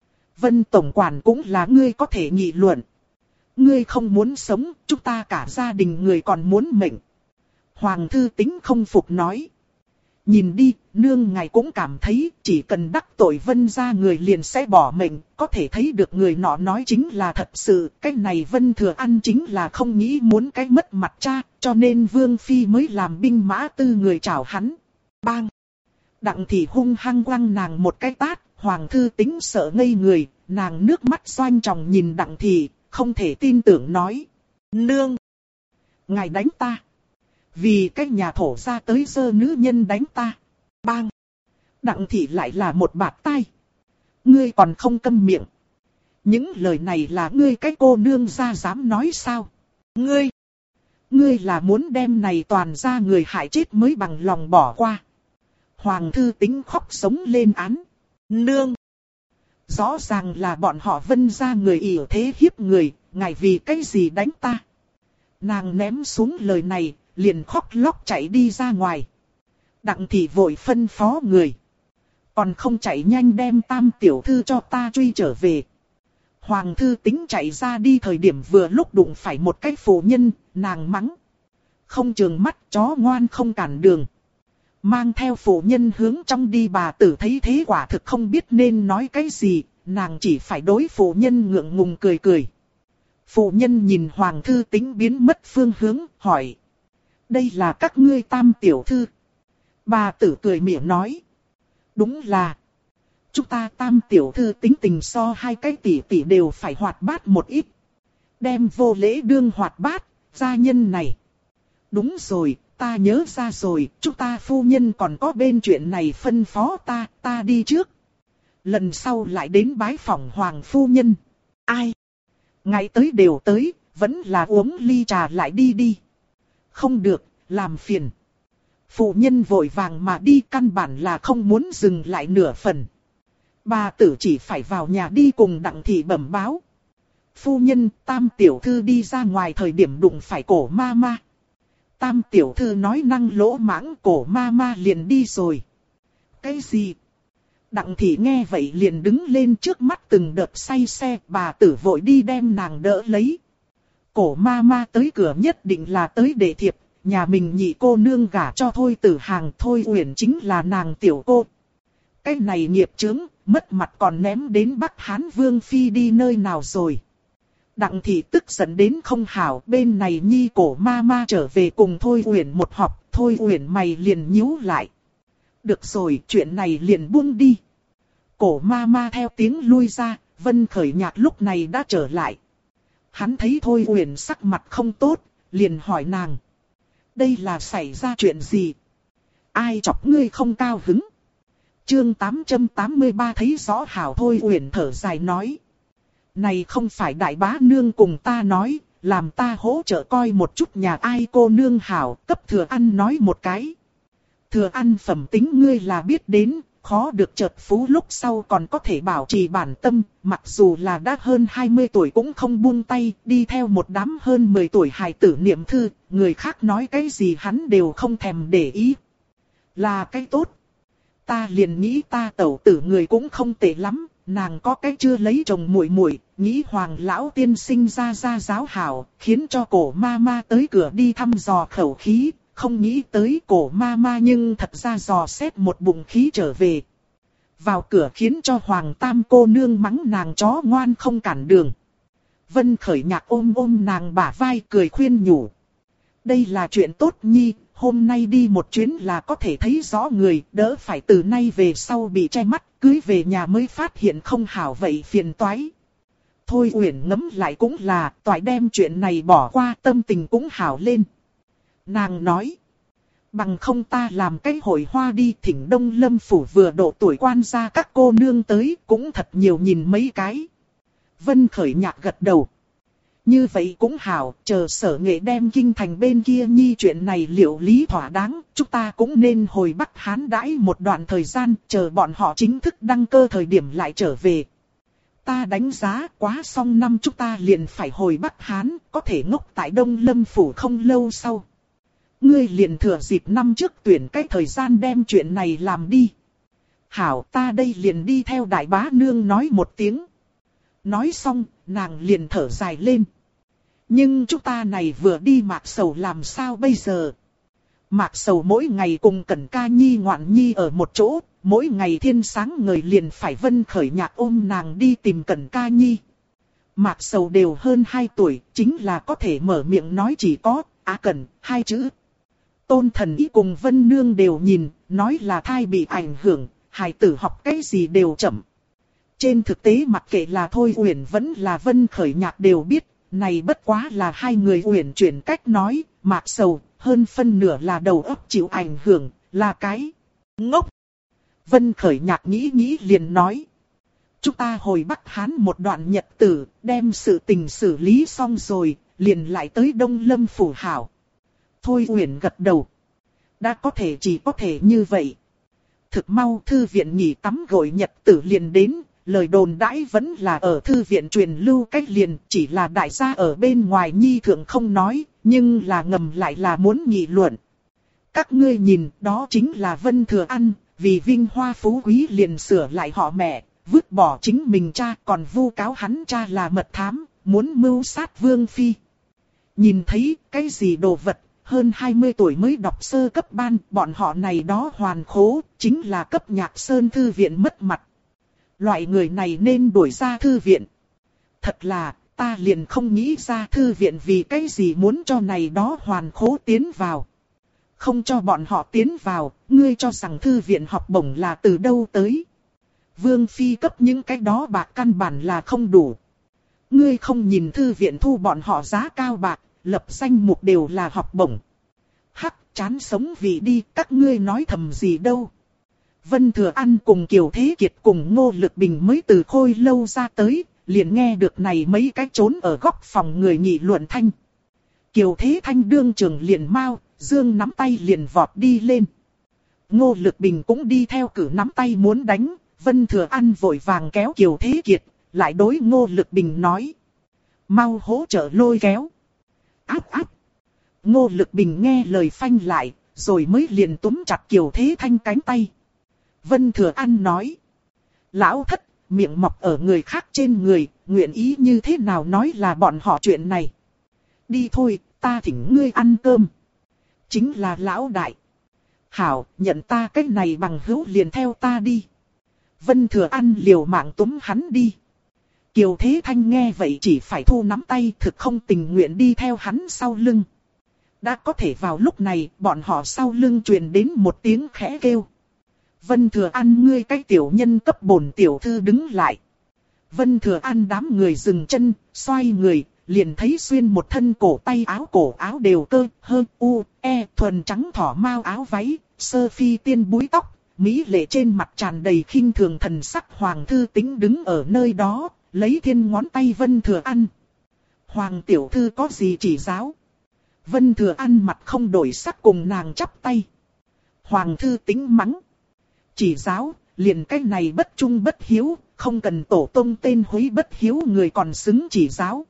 Vân Tổng Quản cũng là ngươi có thể nghị luận. Ngươi không muốn sống, chúng ta cả gia đình người còn muốn mệnh. Hoàng thư tính không phục nói. Nhìn đi, nương ngài cũng cảm thấy chỉ cần đắc tội Vân gia người liền sẽ bỏ mệnh, có thể thấy được người nọ nói chính là thật sự, cái này Vân Thừa An chính là không nghĩ muốn cái mất mặt cha, cho nên Vương Phi mới làm binh mã tư người chào hắn. Bang! Đặng Thị hung hăng quăng nàng một cái tát, Hoàng thư tính sợ ngây người, nàng nước mắt xoanh tròng nhìn Đặng Thị, không thể tin tưởng nói. Nương! Ngài đánh ta! Vì cái nhà thổ ra tới dơ nữ nhân đánh ta. Bang! Đặng Thị lại là một bạt tai. Ngươi còn không câm miệng. Những lời này là ngươi cái cô nương ra dám nói sao? Ngươi là muốn đem này toàn ra người hại chết mới bằng lòng bỏ qua. Hoàng thư tính khóc sống lên án. Nương! Rõ ràng là bọn họ Vân gia người ỷ thế hiếp người, ngài vì cái gì đánh ta? Nàng ném xuống lời này, liền khóc lóc chạy đi ra ngoài. Đặng Thị vội phân phó người. Còn không chạy nhanh đem Tam tiểu thư cho ta truy trở về. Hoàng thư tính chạy ra đi thời điểm vừa lúc đụng phải một cái phụ nhân, nàng mắng. Không chừng mắt chó ngoan không cản đường. Mang theo phụ nhân hướng trong đi bà tử thấy thế quả thực không biết nên nói cái gì, nàng chỉ phải đối phụ nhân ngượng ngùng cười cười. Phụ nhân nhìn Hoàng thư tính biến mất phương hướng, hỏi. Đây là các ngươi Tam tiểu thư. Bà tử cười miệng nói. Đúng là. Chúng ta Tam tiểu thư tính tình so hai cái tỷ tỷ đều phải hoạt bát một ít. Đem vô lễ đương hoạt bát, gia nhân này. Đúng rồi, ta nhớ ra rồi, chúng ta phu nhân còn có bên chuyện này phân phó ta đi trước. Lần sau lại đến bái phỏng Hoàng phu nhân. Ai? Ngày tới đều tới, vẫn là uống ly trà lại đi. Không được, làm phiền. Phụ nhân vội vàng mà đi căn bản là không muốn dừng lại nửa phần. Bà tử chỉ phải vào nhà đi cùng Đặng Thị bẩm báo. Phu nhân, Tam tiểu thư đi ra ngoài thời điểm đụng phải Cổ ma ma. Tam tiểu thư nói năng lỗ mãng, Cổ ma ma liền đi rồi. Cái gì? Đặng Thị nghe vậy liền đứng lên, trước mắt từng đợt say xe, bà tử vội đi đem nàng đỡ lấy. Cổ ma ma tới cửa nhất định là tới để thiệp, nhà mình nhị cô nương gả cho Thôi Tử Hàng, Thôi Uyển chính là nàng tiểu cô. Cái này nghiệp chướng, mất mặt còn ném đến Bắc Hán Vương Phi đi nơi nào rồi. Đặng Thị tức giận đến không hảo, bên này nhi Cổ ma ma trở về cùng Thôi Uyển một họp, Thôi Uyển mày liền nhíu lại. Được rồi, chuyện này liền buông đi. Cổ ma ma theo tiếng lui ra, Vân Khởi Nhạc lúc này đã trở lại. Hắn thấy Thôi Uyển sắc mặt không tốt, liền hỏi nàng. Đây là xảy ra chuyện gì? Ai chọc ngươi không cao hứng? Chương 883 thấy rõ hảo Thôi Uyển thở dài nói. Này không phải đại bá nương cùng ta nói, làm ta hỗ trợ coi một chút nhà ai cô nương hảo, cấp Thừa An nói một cái. Thừa An phẩm tính ngươi là biết đến, khó được chợt phú lúc sau còn có thể bảo trì bản tâm, mặc dù là đã hơn 20 tuổi cũng không buông tay, đi theo một đám hơn 10 tuổi hài tử niệm thư, người khác nói cái gì hắn đều không thèm để ý. Là cái tốt. Ta liền nghĩ ta tẩu tử người cũng không tệ lắm, nàng có cái chưa lấy chồng muội muội, nghĩ Hoàng lão tiên sinh ra giáo hảo, khiến cho cổ ma ma tới cửa đi thăm dò khẩu khí, không nghĩ tới cổ ma ma nhưng thật ra dò xét một bụng khí trở về. Vào cửa khiến cho Hoàng tam cô nương mắng nàng chó ngoan không cản đường. Vân Khởi Nhạc ôm nàng bả vai cười khuyên nhủ. Đây là chuyện tốt nhi, hôm nay đi một chuyến là có thể thấy rõ người, đỡ phải từ nay về sau bị che mắt, cưới về nhà mới phát hiện không hảo vậy phiền toái. Thôi Uyển ngẫm lại cũng là, toại đem chuyện này bỏ qua, tâm tình cũng hảo lên. Nàng nói, bằng không ta làm cái hội hoa đi, thỉnh Đông Lâm phủ vừa độ tuổi quan gia các cô nương tới, cũng thật nhiều nhìn mấy cái. Vân Khởi Nhạc gật đầu. Như vậy cũng hảo, chờ Sở Nghệ đem kinh thành bên kia nhi chuyện này liệu lý thỏa đáng, chúng ta cũng nên hồi Bắc Hán đãi một đoạn thời gian, chờ bọn họ chính thức đăng cơ thời điểm lại trở về. Ta đánh giá quá xong năm chúng ta liền phải hồi Bắc Hán, có thể ngốc tại Đông Lâm phủ không lâu sau. Ngươi liền thừa dịp năm trước tuyển cái thời gian đem chuyện này làm đi. Hảo, ta đây liền đi theo đại bá nương nói một tiếng. Nói xong, nàng liền thở dài lên. Nhưng chúng ta này vừa đi Mạc Sầu làm sao bây giờ? Mạc Sầu mỗi ngày cùng Cẩn Ca Nhi ngoạn nhi ở một chỗ, mỗi ngày thiên sáng ngời liền phải Vân Khởi Nhạc ôm nàng đi tìm Cẩn Ca Nhi. Mạc Sầu đều hơn 2 tuổi, chính là có thể mở miệng nói chỉ có Cẩn 2 chữ. Tôn Thần Ý cùng Vân Nương đều nhìn, nói là thai bị ảnh hưởng, hài tử học cái gì đều chậm. Trên thực tế mặc kệ là Thôi Uyển vẫn là Vân Khởi Nhạc đều biết, này bất quá là hai người uyển chuyển cách nói, Mạc Sầu, hơn phân nửa là đầu óc chịu ảnh hưởng, là cái ngốc. Vân Khởi Nhạc nghĩ liền nói. Chúng ta hồi Bắc Hán một đoạn nhật tử, đem sự tình xử lý xong rồi, liền lại tới Đông Lâm phủ hảo. Thôi Uyển gật đầu. Đã có thể chỉ có thể như vậy. Thực mau thư viện nghỉ tắm gội nhật tử liền đến. Lời đồn đãi vẫn là ở thư viện truyền lưu cách liền, chỉ là đại gia ở bên ngoài nhi thượng không nói, nhưng là ngầm lại là muốn nghị luận. Các ngươi nhìn, đó chính là Vân Thừa An, vì vinh hoa phú quý liền sửa lại họ mẹ, vứt bỏ chính mình cha, còn vu cáo hắn cha là mật thám, muốn mưu sát Vương Phi. Nhìn thấy cái gì đồ vật, hơn 20 tuổi mới đọc sơ cấp ban, bọn họ này đó hoàn khố, chính là cấp Nhạc Sơn thư viện mất mặt. Loại người này nên đuổi ra thư viện. Thật là, ta liền không nghĩ ra thư viện vì cái gì muốn cho này đó hoàn khố tiến vào. Không cho bọn họ tiến vào, ngươi cho rằng thư viện học bổng là từ đâu tới. Vương Phi cấp những cái đó bạc căn bản là không đủ. Ngươi không nhìn thư viện thu bọn họ giá cao bạc, lập danh mục đều là học bổng. Hắc, chán sống vì đi, các ngươi nói thầm gì đâu. Vân Thừa An cùng Kiều Thế Kiệt cùng Ngô Lực Bình mới từ Khôi Lâu ra tới, liền nghe được này mấy cái trốn ở góc phòng người nghị luận thanh. Kiều Thế Thanh đương trường liền mau, dương nắm tay liền vọt đi lên. Ngô Lực Bình cũng đi theo cử nắm tay muốn đánh, Vân Thừa An vội vàng kéo Kiều Thế Kiệt, lại đối Ngô Lực Bình nói. Mau hỗ trợ lôi kéo. Áp. Ngô Lực Bình nghe lời phanh lại, rồi mới liền túm chặt Kiều Thế Thanh cánh tay. Vân Thừa An nói. Lão thất, miệng mọc ở người khác trên người, nguyện ý như thế nào nói là bọn họ chuyện này. Đi thôi, ta thỉnh ngươi ăn cơm. Chính là lão đại. Hảo, nhận ta cái này bằng hữu liền theo ta đi. Vân Thừa An liều mạng túm hắn đi. Kiều Thế Thanh nghe vậy chỉ phải thu nắm tay, thực không tình nguyện đi theo hắn sau lưng. Đã có thể vào lúc này, bọn họ sau lưng truyền đến một tiếng khẽ kêu. Vân Thừa An ngươi cái tiểu nhân cấp bổn tiểu thư đứng lại. Vân Thừa An đám người dừng chân, xoay người, liền thấy xuyên một thân cổ áo đều cơ, thuần trắng thỏ mao áo váy, sơ phi tiên búi tóc, mỹ lệ trên mặt tràn đầy khinh thường thần sắc. Hoàng thư tính đứng ở nơi đó, lấy thiên ngón tay Vân Thừa An. Hoàng tiểu thư có gì chỉ giáo? Vân Thừa An mặt không đổi sắc cùng nàng chắp tay. Hoàng thư tính mắng. Chỉ giáo, liền cái này bất trung bất hiếu, không cần tổ tông tên hối bất hiếu người còn xứng chỉ giáo.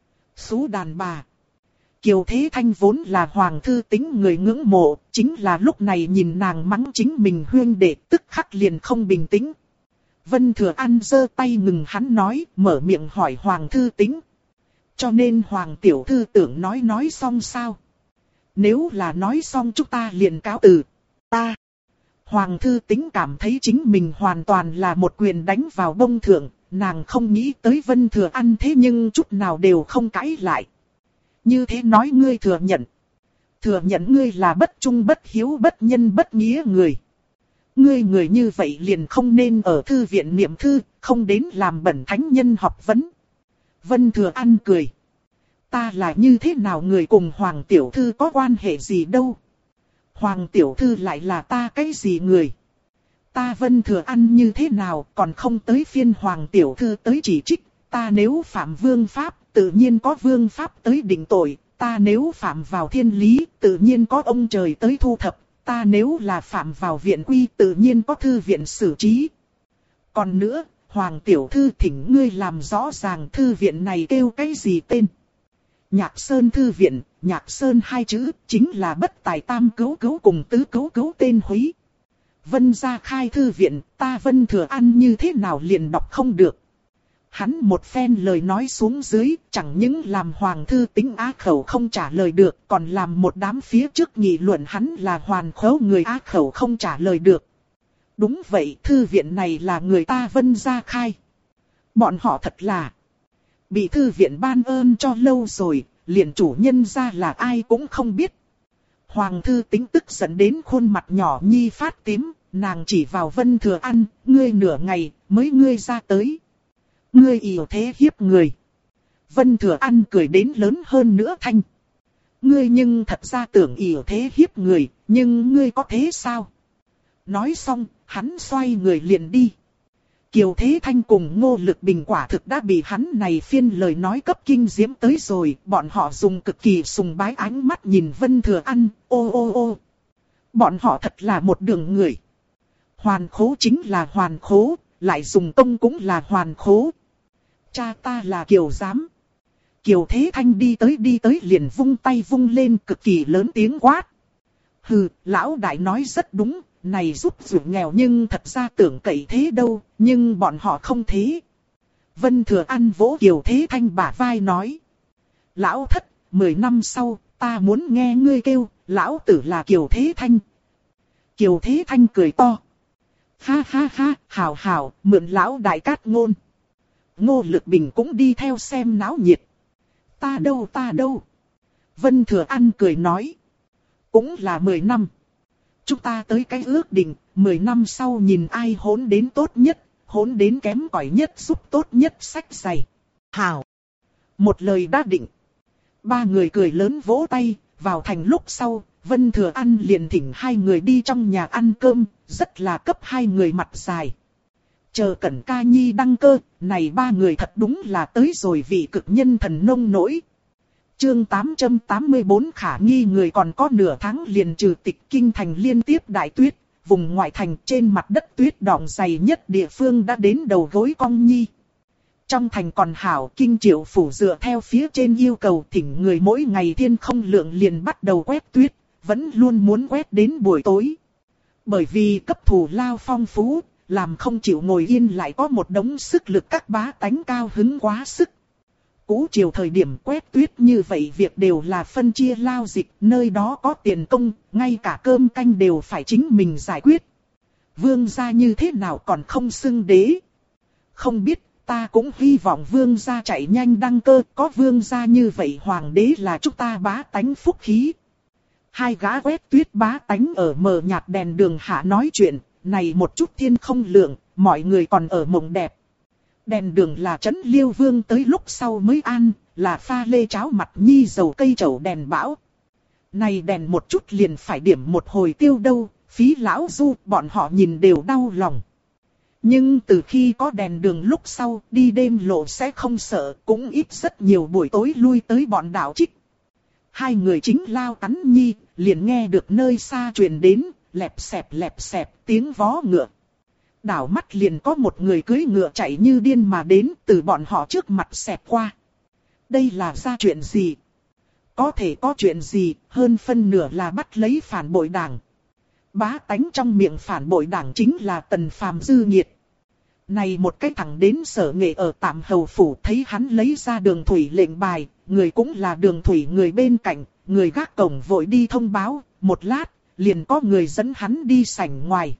Xú đàn bà. Kiều Thế Thanh vốn là Hoàng thư tính người ngưỡng mộ, chính là lúc này nhìn nàng mắng chính mình huyên đệ tức khắc liền không bình tĩnh. Vân Thừa An giơ tay ngừng hắn nói, mở miệng hỏi Hoàng thư tính. Cho nên Hoàng tiểu thư tưởng nói xong sao? Nếu là nói xong chúng ta liền cáo từ. Ta. Hoàng thư tính cảm thấy chính mình hoàn toàn là một quyền đánh vào bông thượng, nàng không nghĩ tới Vân Thừa An thế nhưng chút nào đều không cãi lại. Như thế nói ngươi thừa nhận. Thừa nhận ngươi là bất trung bất hiếu bất nhân bất nghĩa người. Ngươi người như vậy liền không nên ở thư viện niệm thư, không đến làm bẩn thánh nhân học vấn. Vân Thừa An cười. Ta là như thế nào người cùng Hoàng tiểu thư có quan hệ gì đâu. Hoàng tiểu thư lại là ta cái gì người. Ta Vân Thừa An như thế nào còn không tới phiên Hoàng tiểu thư tới chỉ trích. Ta nếu phạm vương pháp, tự nhiên có vương pháp tới định tội. Ta nếu phạm vào thiên lý, tự nhiên có ông trời tới thu thập. Ta nếu là phạm vào viện quy, tự nhiên có thư viện xử trí. Còn nữa, Hoàng tiểu thư thỉnh ngươi làm rõ ràng thư viện này kêu cái gì tên. Nhạc Sơn thư viện, Nhạc Sơn hai chữ, chính là bất tài tam cứu cứu cùng tứ cứu cứu tên húy. Vân gia khai thư viện, ta Vân Thừa An như thế nào liền đọc không được. Hắn một phen lời nói xuống dưới, chẳng những làm Hoàng thư tính á khẩu không trả lời được, còn làm một đám phía trước nghị luận hắn là hoàn khấu người á khẩu không trả lời được. Đúng vậy, thư viện này là người ta Vân gia khai. Bọn họ thật là bị thư viện ban ơn cho lâu rồi, liền chủ nhân ra là ai cũng không biết. Hoàng thư tính tức giận đến khuôn mặt nhỏ nhi phát tím, nàng chỉ vào Vân Thừa An, ngươi nửa ngày, mới ngươi ra tới. Ngươi ỷ thế hiếp người. Vân Thừa An cười đến lớn hơn nữa thanh. Ngươi nhưng thật ra tưởng ỷ thế hiếp người, nhưng ngươi có thế sao? Nói xong, hắn xoay người liền đi. Kiều Thế Thanh cùng Ngô Lực Bình quả thực đã bị hắn này phiên lời nói cấp kinh diễm tới rồi. Bọn họ dùng cực kỳ sùng bái ánh mắt nhìn Vân Thừa An, ô ô ô. Bọn họ thật là một đường người. Hoàn khố chính là hoàn khố, lại dùng công cũng là hoàn khố. Cha ta là Kiều Giám. Kiều Thế Thanh đi tới liền vung tay vung lên cực kỳ lớn tiếng quát. Hừ, lão đại nói rất đúng. Này giúp dù nghèo nhưng thật ra tưởng cậy thế đâu, nhưng bọn họ không thế. Vân Thừa An vỗ Kiều Thế Thanh bả vai nói. Lão thất, 10 năm sau, ta muốn nghe ngươi kêu, lão tử là Kiều Thế Thanh. Kiều Thế Thanh cười to. Ha ha ha, hảo hảo, mượn lão đại cát ngôn. Ngô Lực Bình cũng đi theo xem náo nhiệt. Ta đâu. Vân Thừa An cười nói. Cũng là 10 năm. Chúng ta tới cái ước định, 10 năm sau nhìn ai hỗn đến tốt nhất, hỗn đến kém cỏi nhất giúp tốt nhất sách giày. Hảo. Một lời đã định. Ba người cười lớn vỗ tay, vào thành lúc sau, Vân Thừa An liền thỉnh hai người đi trong nhà ăn cơm, rất là cấp hai người mặt dài. Chờ Cẩn Ca Nhi đăng cơ, này ba người thật đúng là tới rồi vị cực nhân thần nông nỗi. Chương 884 khả nghi người còn có nửa tháng liền trừ tịch kinh thành liên tiếp đại tuyết, vùng ngoại thành trên mặt đất tuyết đọng dày nhất địa phương đã đến đầu gối cong nhi. Trong thành còn hảo kinh triệu phủ dựa theo phía trên yêu cầu thỉnh người mỗi ngày thiên không lượng liền bắt đầu quét tuyết, vẫn luôn muốn quét đến buổi tối. Bởi vì cấp thù lao phong phú, làm không chịu ngồi yên lại có một đống sức lực các bá tánh cao hứng quá sức. Cũ chiều thời điểm quét tuyết như vậy việc đều là phân chia lao dịch, nơi đó có tiền công, ngay cả cơm canh đều phải chính mình giải quyết. Vương gia như thế nào còn không xưng đế? Không biết, ta cũng hy vọng vương gia chạy nhanh đăng cơ, có vương gia như vậy hoàng đế là chúng ta bá tánh phúc khí. Hai gã quét tuyết bá tánh ở mờ nhạt đèn đường hạ nói chuyện, này một chút thiên không lượng, mọi người còn ở mộng đẹp. Đèn đường là trấn Liêu Vương tới lúc sau mới ăn, là pha lê cháo mặt nhi dầu cây trầu đèn bão. Này đèn một chút liền phải điểm một hồi tiêu đâu, Phí lão du bọn họ nhìn đều đau lòng. Nhưng từ khi có đèn đường lúc sau, đi đêm lộ sẽ không sợ, cũng ít rất nhiều buổi tối lui tới bọn đạo trích. Hai người chính lao tắn nhi, liền nghe được nơi xa truyền đến, lẹp xẹp tiếng vó ngựa. Đảo mắt liền có một người cưỡi ngựa chạy như điên mà đến, từ bọn họ trước mặt xẹp qua. Đây là ra chuyện gì? Có thể có chuyện gì, hơn phân nửa là bắt lấy phản bội đảng. Bá tánh trong miệng phản bội đảng chính là Tần Phàm dư nghiệt. Này một cái thằng đến Sở Nghệ ở Tạm Hầu Phủ thấy hắn lấy ra Đường Thủy lệnh bài, người cũng là Đường Thủy người bên cạnh, người gác cổng vội đi thông báo, một lát, liền có người dẫn hắn đi sảnh ngoài.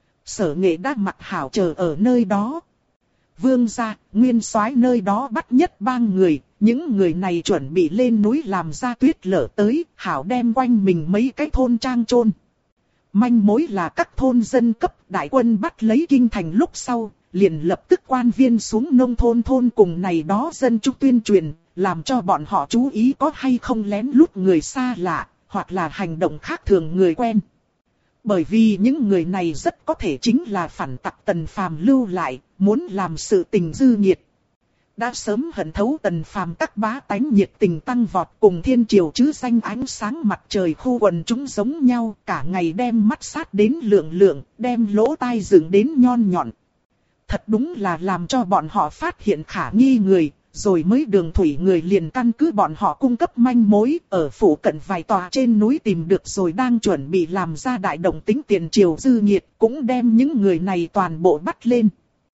Sở Nghệ đã mặc hảo chờ ở nơi đó. Vương gia, nguyên soái nơi đó bắt nhất bang người, những người này chuẩn bị lên núi làm ra tuyết lở tới, hảo đem quanh mình mấy cái thôn trang chôn. Manh mối là các thôn dân cấp đại quân bắt lấy kinh thành lúc sau, liền lập tức quan viên xuống nông thôn thôn cùng này đó dân chúng tuyên truyền, làm cho bọn họ chú ý có hay không lén lút người xa lạ, hoặc là hành động khác thường người quen. Bởi vì những người này rất có thể chính là phản tặc Tần Phàm lưu lại, muốn làm sự tình dư nghiệt. Đã sớm hận thấu Tần Phàm các bá tánh nhiệt tình tăng vọt cùng thiên triều chứ danh ánh sáng mặt trời khu quần chúng giống nhau, cả ngày đem mắt sát đến lượng, đem lỗ tai dựng đến nhon nhọn. Thật đúng là làm cho bọn họ phát hiện khả nghi người, rồi mới Đường Thủy người liền căn cứ bọn họ cung cấp manh mối, ở phủ cận vài tòa trên núi tìm được rồi đang chuẩn bị làm ra đại động tính tiền triều dư nghiệt, cũng đem những người này toàn bộ bắt lên.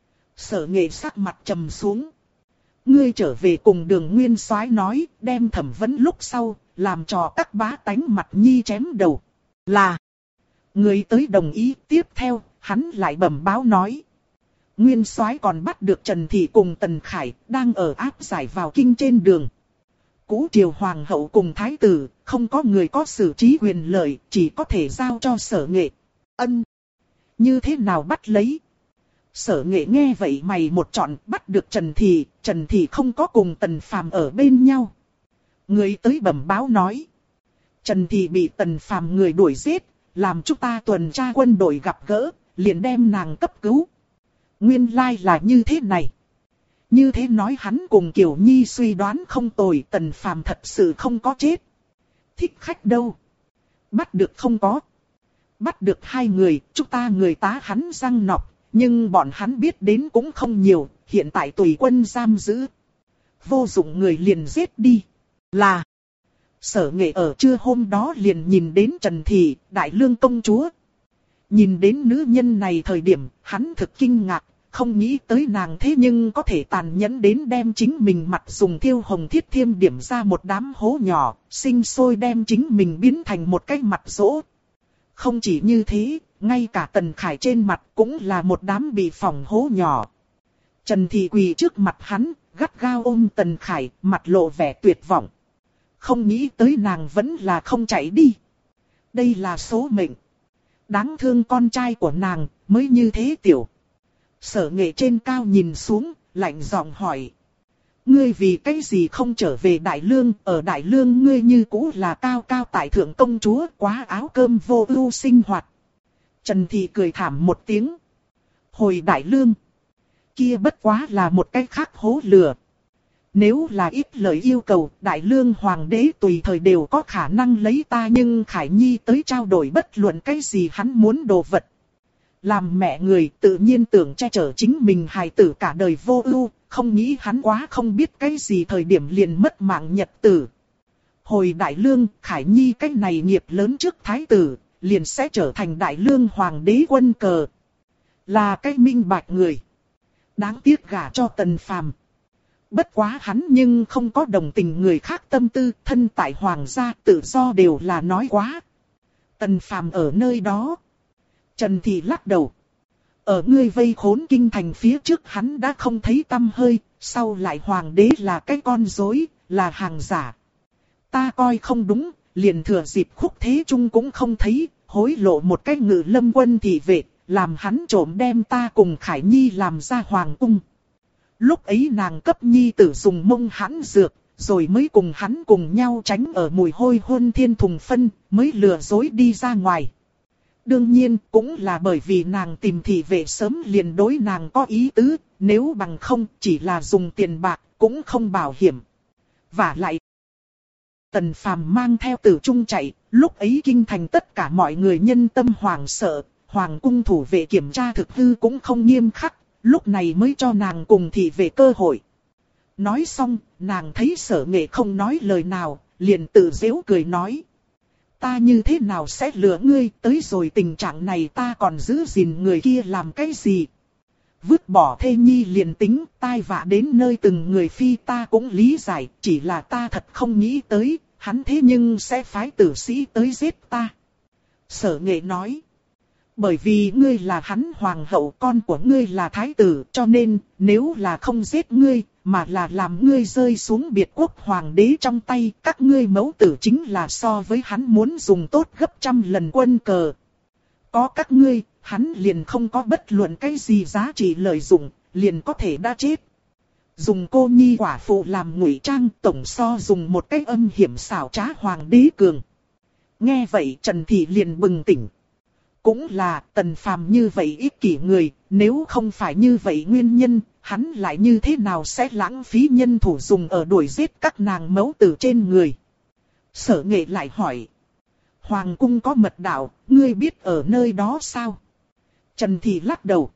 Sở Nghệ sắc mặt trầm xuống. Ngươi trở về cùng Đường nguyên soái nói, đem thẩm vấn lúc sau, làm cho các bá tánh mặt nhi chém đầu. Là, người tới đồng ý. Tiếp theo, hắn lại bẩm báo nói. Nguyên soái còn bắt được Trần Thị cùng Tần Khải, đang ở áp giải vào kinh trên đường. Cũ triều hoàng hậu cùng thái tử, không có người có xử trí quyền lợi, chỉ có thể giao cho Sở Nghệ. Ân, như thế nào bắt lấy? Sở Nghệ nghe vậy mày một trọn, bắt được Trần Thị không có cùng Tần Phàm ở bên nhau. Người tới bẩm báo nói. Trần Thị bị Tần Phàm người đuổi giết, làm chúng ta tuần tra quân đội gặp gỡ, liền đem nàng cấp cứu. Nguyên lai là như thế này. Như thế nói hắn cùng Kiều Nhi suy đoán không tồi, Tần Phàm thật sự không có chết. Thích khách đâu? Bắt được không có. Bắt được hai người, chúng ta người tá hắn răng nọc, nhưng bọn hắn biết đến cũng không nhiều, hiện tại tùy quân giam giữ. Vô dụng người liền giết đi. Là. Sở Nghệ ở trưa hôm đó liền nhìn đến Trần Thị, Đại Lương công chúa. Nhìn đến nữ nhân này thời điểm, hắn thực kinh ngạc, không nghĩ tới nàng thế nhưng có thể tàn nhẫn đến đem chính mình mặt dùng thiêu hồng thiết thiêm điểm ra một đám hố nhỏ, sinh sôi đem chính mình biến thành một cái mặt rỗ. Không chỉ như thế, ngay cả Tần Khải trên mặt cũng là một đám bị phỏng hố nhỏ. Trần Thị quỳ trước mặt hắn, gắt gao ôm Tần Khải, mặt lộ vẻ tuyệt vọng. Không nghĩ tới nàng vẫn là không chạy đi. Đây là số mệnh. Đáng thương con trai của nàng, mới như thế tiểu. Sở Nghệ trên cao nhìn xuống, lạnh giọng hỏi. Ngươi vì cái gì không trở về Đại Lương, ở Đại Lương ngươi như cũ là cao cao tại thượng công chúa, quá áo cơm vô ưu sinh hoạt. Trần Thị cười thảm một tiếng. Hồi Đại Lương, kia bất quá là một cái khác hố lửa. Nếu là ít lời yêu cầu, Đại Lương Hoàng đế tùy thời đều có khả năng lấy ta, nhưng Khải Nhi tới trao đổi bất luận cái gì hắn muốn đồ vật. Làm mẹ người tự nhiên tưởng che chở chính mình hài tử cả đời vô ưu, không nghĩ hắn quá không biết cái gì thời điểm liền mất mạng nhật tử. Hồi Đại Lương, Khải Nhi cái này nghiệp lớn trước thái tử, liền sẽ trở thành Đại Lương Hoàng đế quân cờ. Là cái minh bạch người. Đáng tiếc gả cho Tần Phàm. Bất quá hắn nhưng không có đồng tình người khác tâm tư, thân tại hoàng gia tự do đều là nói quá. Tần Phàm ở nơi đó. Trần Thị lắc đầu. Ở ngươi vây khốn kinh thành phía trước hắn đã không thấy tăm hơi, sau lại hoàng đế là cái con rối, là hàng giả. Ta coi không đúng, liền thừa dịp Khúc Thế Trung cũng không thấy, hối lộ một cái Ngự Lâm quân thị vệ, làm hắn trộm đem ta cùng Khải Nhi làm ra hoàng cung. Lúc ấy nàng cấp Nhi tử dùng mông hãn dược, rồi mới cùng hắn cùng nhau tránh ở mùi hôi hôn thiên thùng phân, mới lừa dối đi ra ngoài. Đương nhiên cũng là bởi vì nàng tìm thị vệ sớm liền đối nàng có ý tứ, nếu bằng không chỉ là dùng tiền bạc cũng không bảo hiểm. Vả lại, Tần Phàm mang theo Tử Trung chạy, lúc ấy kinh thành tất cả mọi người nhân tâm hoảng sợ, hoàng cung thủ vệ kiểm tra thực hư cũng không nghiêm khắc, lúc này mới cho nàng cùng thị vệ cơ hội. Nói xong, nàng thấy Sở Nghệ không nói lời nào, liền tự giễu cười nói. Ta như thế nào sẽ lừa ngươi, tới rồi tình trạng này ta còn giữ gìn người kia làm cái gì? Vứt bỏ thê nhi liền tính, tai vạ đến nơi từng người phi ta cũng lý giải, chỉ là ta thật không nghĩ tới, hắn thế nhưng sẽ phái tử sĩ tới giết ta. Sở Nghệ nói. Bởi vì ngươi là hắn hoàng hậu, con của ngươi là thái tử, cho nên, nếu là không giết ngươi, mà là làm ngươi rơi xuống biệt quốc hoàng đế trong tay, các ngươi mẫu tử chính là so với hắn muốn dùng tốt gấp trăm lần quân cờ. Có các ngươi, hắn liền không có bất luận cái gì giá trị lợi dụng, liền có thể đã chết. Dùng cô nhi quả phụ làm ngụy trang, tổng so dùng một cái âm hiểm xảo trá hoàng đế cường. Nghe vậy Trần Thị liền bừng tỉnh. Cũng là Tần Phàm như vậy ích kỷ người, nếu không phải như vậy nguyên nhân, hắn lại như thế nào sẽ lãng phí nhân thủ dùng ở đuổi giết các nàng mẫu tử trên người. Sở Nghệ lại hỏi. Hoàng cung có mật đạo, ngươi biết ở nơi đó sao? Trần Thị lắc đầu.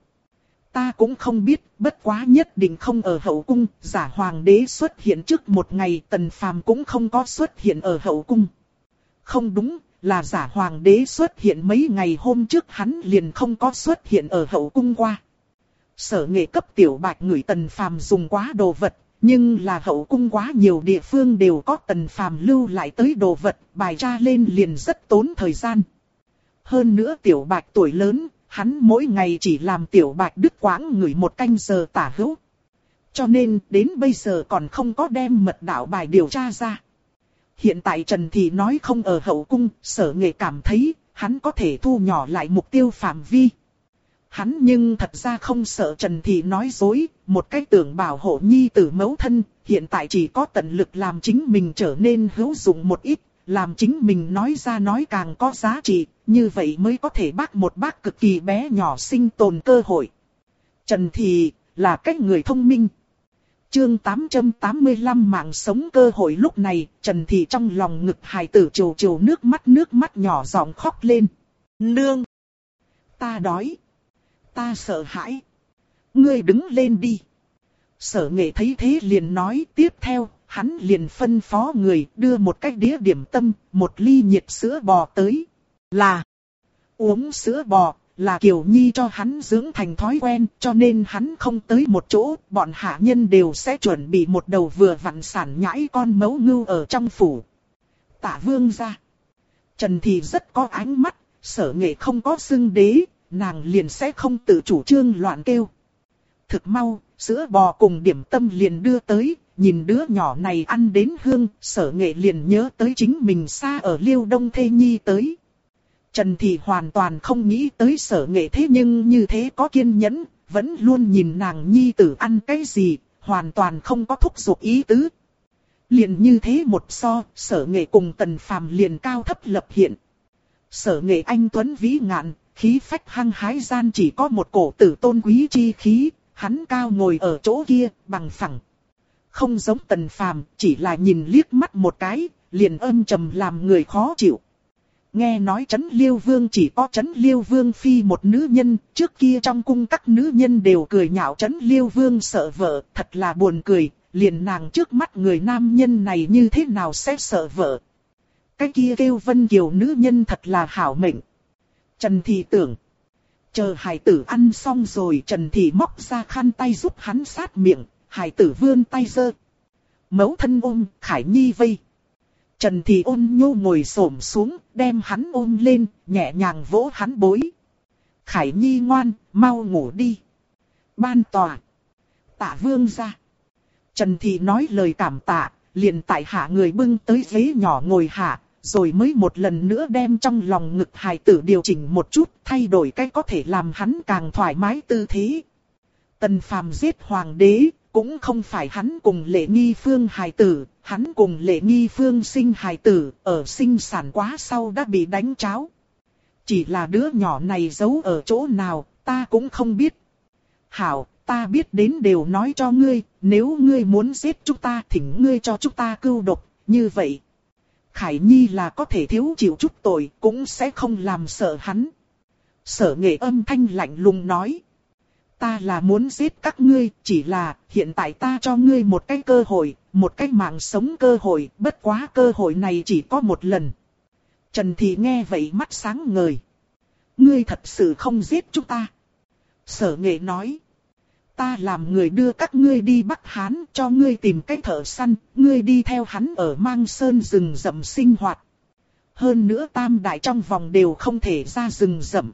Ta cũng không biết, bất quá nhất định không ở hậu cung, giả hoàng đế xuất hiện trước một ngày Tần Phàm cũng không có xuất hiện ở hậu cung. Không đúng, là giả hoàng đế xuất hiện mấy ngày hôm trước hắn liền không có xuất hiện ở hậu cung qua. Sở Nghệ cấp Tiểu Bạch ngửi Tần Phàm dùng quá đồ vật, nhưng là hậu cung quá nhiều địa phương đều có Tần Phàm lưu lại tới đồ vật, bài tra lên liền rất tốn thời gian. Hơn nữa Tiểu Bạch tuổi lớn, hắn mỗi ngày chỉ làm Tiểu Bạch đứt quãng ngửi một canh giờ tả hữu. Cho nên đến bây giờ còn không có đem mật đạo bài điều tra ra. Hiện tại Trần Thị nói không ở hậu cung, Sở Nghệ cảm thấy hắn có thể thu nhỏ lại mục tiêu phạm vi. Hắn nhưng thật ra không sợ Trần Thị nói dối, một cách tưởng bảo hộ nhi tử mẫu thân, hiện tại chỉ có tận lực làm chính mình trở nên hữu dụng một ít, làm chính mình nói ra nói càng có giá trị, như vậy mới có thể bác một bác cực kỳ bé nhỏ sinh tồn cơ hội. Trần Thị là cách người thông minh. Chương 885 mạng sống cơ hội. Lúc này, Trần Thị trong lòng ngực hài tử trồ trồ nước mắt nhỏ giọng khóc lên. Nương! Ta đói! Ta sợ hãi! Ngươi đứng lên đi! Sở Nghệ thấy thế liền nói tiếp theo, hắn liền phân phó người đưa một cái đĩa điểm tâm, một ly nhiệt sữa bò tới. Là uống sữa bò. Là Kiều Nhi cho hắn dưỡng thành thói quen, cho nên hắn không tới một chỗ, bọn hạ nhân đều sẽ chuẩn bị một đầu vừa vặn sản nhãi con mẫu ngưu ở trong phủ. Tạ Vương ra. Trần Thị rất có ánh mắt, Sở Nghệ không có xưng đế, nàng liền sẽ không tự chủ trương loạn kêu. Thực mau, sữa bò cùng điểm tâm liền đưa tới, nhìn đứa nhỏ này ăn đến hương, Sở Nghệ liền nhớ tới chính mình xa ở Liêu Đông thê nhi tới. Trần Thị hoàn toàn không nghĩ tới Sở Nghệ thế nhưng như thế có kiên nhẫn, vẫn luôn nhìn nàng nhi tử ăn cái gì, hoàn toàn không có thúc giục ý tứ. Liền như thế một so, Sở Nghệ cùng Tần Phàm liền cao thấp lập hiện. Sở Nghệ anh tuấn vĩ ngạn, khí phách hăng hái gian chỉ có một cổ tử tôn quý chi khí, hắn cao ngồi ở chỗ kia, bằng phẳng. Không giống Tần Phàm, chỉ là nhìn liếc mắt một cái, liền âm trầm làm người khó chịu. Nghe nói Trấn Liêu Vương chỉ có Trấn Liêu Vương phi một nữ nhân, trước kia trong cung các nữ nhân đều cười nhạo Trấn Liêu Vương sợ vợ, thật là buồn cười, liền nàng trước mắt người nam nhân này như thế nào sẽ sợ vợ. Cái kia kêu Vân Kiều nữ nhân thật là hảo mệnh. Trần Thị tưởng, chờ hài tử ăn xong rồi Trần Thị móc ra khăn tay giúp hắn sát miệng, hài tử vươn tay giơ. Mẫu thân ôm, Khải Nhi vây. Trần Thị ôn nhu ngồi xổm xuống, đem hắn ôm lên, nhẹ nhàng vỗ hắn bối. Khải Nhi ngoan, mau ngủ đi. Ban tòa. Tạ Vương ra. Trần Thị nói lời cảm tạ, liền tại hạ người bưng tới ghế nhỏ ngồi hạ, rồi mới một lần nữa đem trong lòng ngực hài tử điều chỉnh một chút, thay đổi cái có thể làm hắn càng thoải mái tư thế. Tần Phàm giết hoàng đế, cũng không phải hắn cùng Lệ Nghi Phương hài tử, hắn cùng Lệ Nghi Phương sinh hài tử, ở sinh sản quá sau đã bị đánh tráo. Chỉ là đứa nhỏ này giấu ở chỗ nào, ta cũng không biết. Hảo, ta biết đến đều nói cho ngươi, nếu ngươi muốn giết chúng ta thỉnh ngươi cho chúng ta cưu độc, như vậy. Khải Nhi là có thể thiếu chịu chút tội, cũng sẽ không làm sợ hắn. Sở Nghệ âm thanh lạnh lùng nói. Ta là muốn giết các ngươi, chỉ là hiện tại ta cho ngươi một cái cơ hội, một cái mạng sống cơ hội, bất quá cơ hội này chỉ có một lần. Trần Thị nghe vậy mắt sáng ngời. Ngươi thật sự không giết chúng ta. Sở Nghệ nói. Ta làm người đưa các ngươi đi Bắc Hán cho ngươi tìm cái thợ săn, ngươi đi theo hắn ở Mang Sơn rừng rậm sinh hoạt. Hơn nữa tam đại trong vòng đều không thể ra rừng rậm.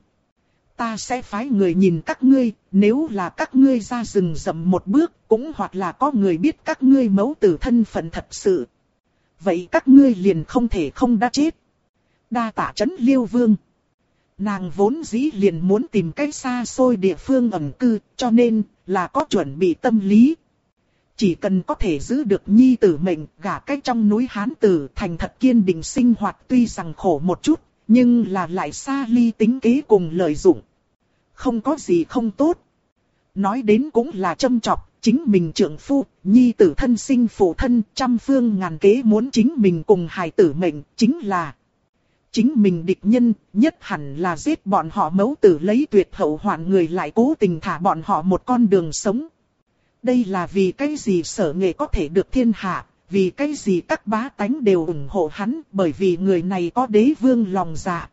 Ta sẽ phái người nhìn các ngươi, nếu là các ngươi ra rừng rậm một bước, cũng hoặc là có người biết các ngươi mẫu tử thân phận thật sự. Vậy các ngươi liền không thể không đã chết. Đa tạ Trấn Liêu Vương. Nàng vốn dĩ liền muốn tìm cái xa xôi địa phương ẩn cư, cho nên là có chuẩn bị tâm lý. Chỉ cần có thể giữ được nhi tử mệnh, gả cái trong núi Hán Tử thành thật kiên định sinh hoạt, tuy rằng khổ một chút, nhưng là lại xa ly tính kế cùng lợi dụng. Không có gì không tốt. Nói đến cũng là châm chọc, chính mình trượng phu, nhi tử thân sinh phụ thân, trăm phương ngàn kế muốn chính mình cùng hài tử mệnh, chính là chính mình địch nhân, nhất hẳn là giết bọn họ mẫu tử lấy tuyệt hậu hoạn người lại cố tình thả bọn họ một con đường sống. Đây là vì cái gì Sở Nghệ có thể được thiên hạ, vì cái gì các bá tánh đều ủng hộ hắn, bởi vì người này có đế vương lòng dạ.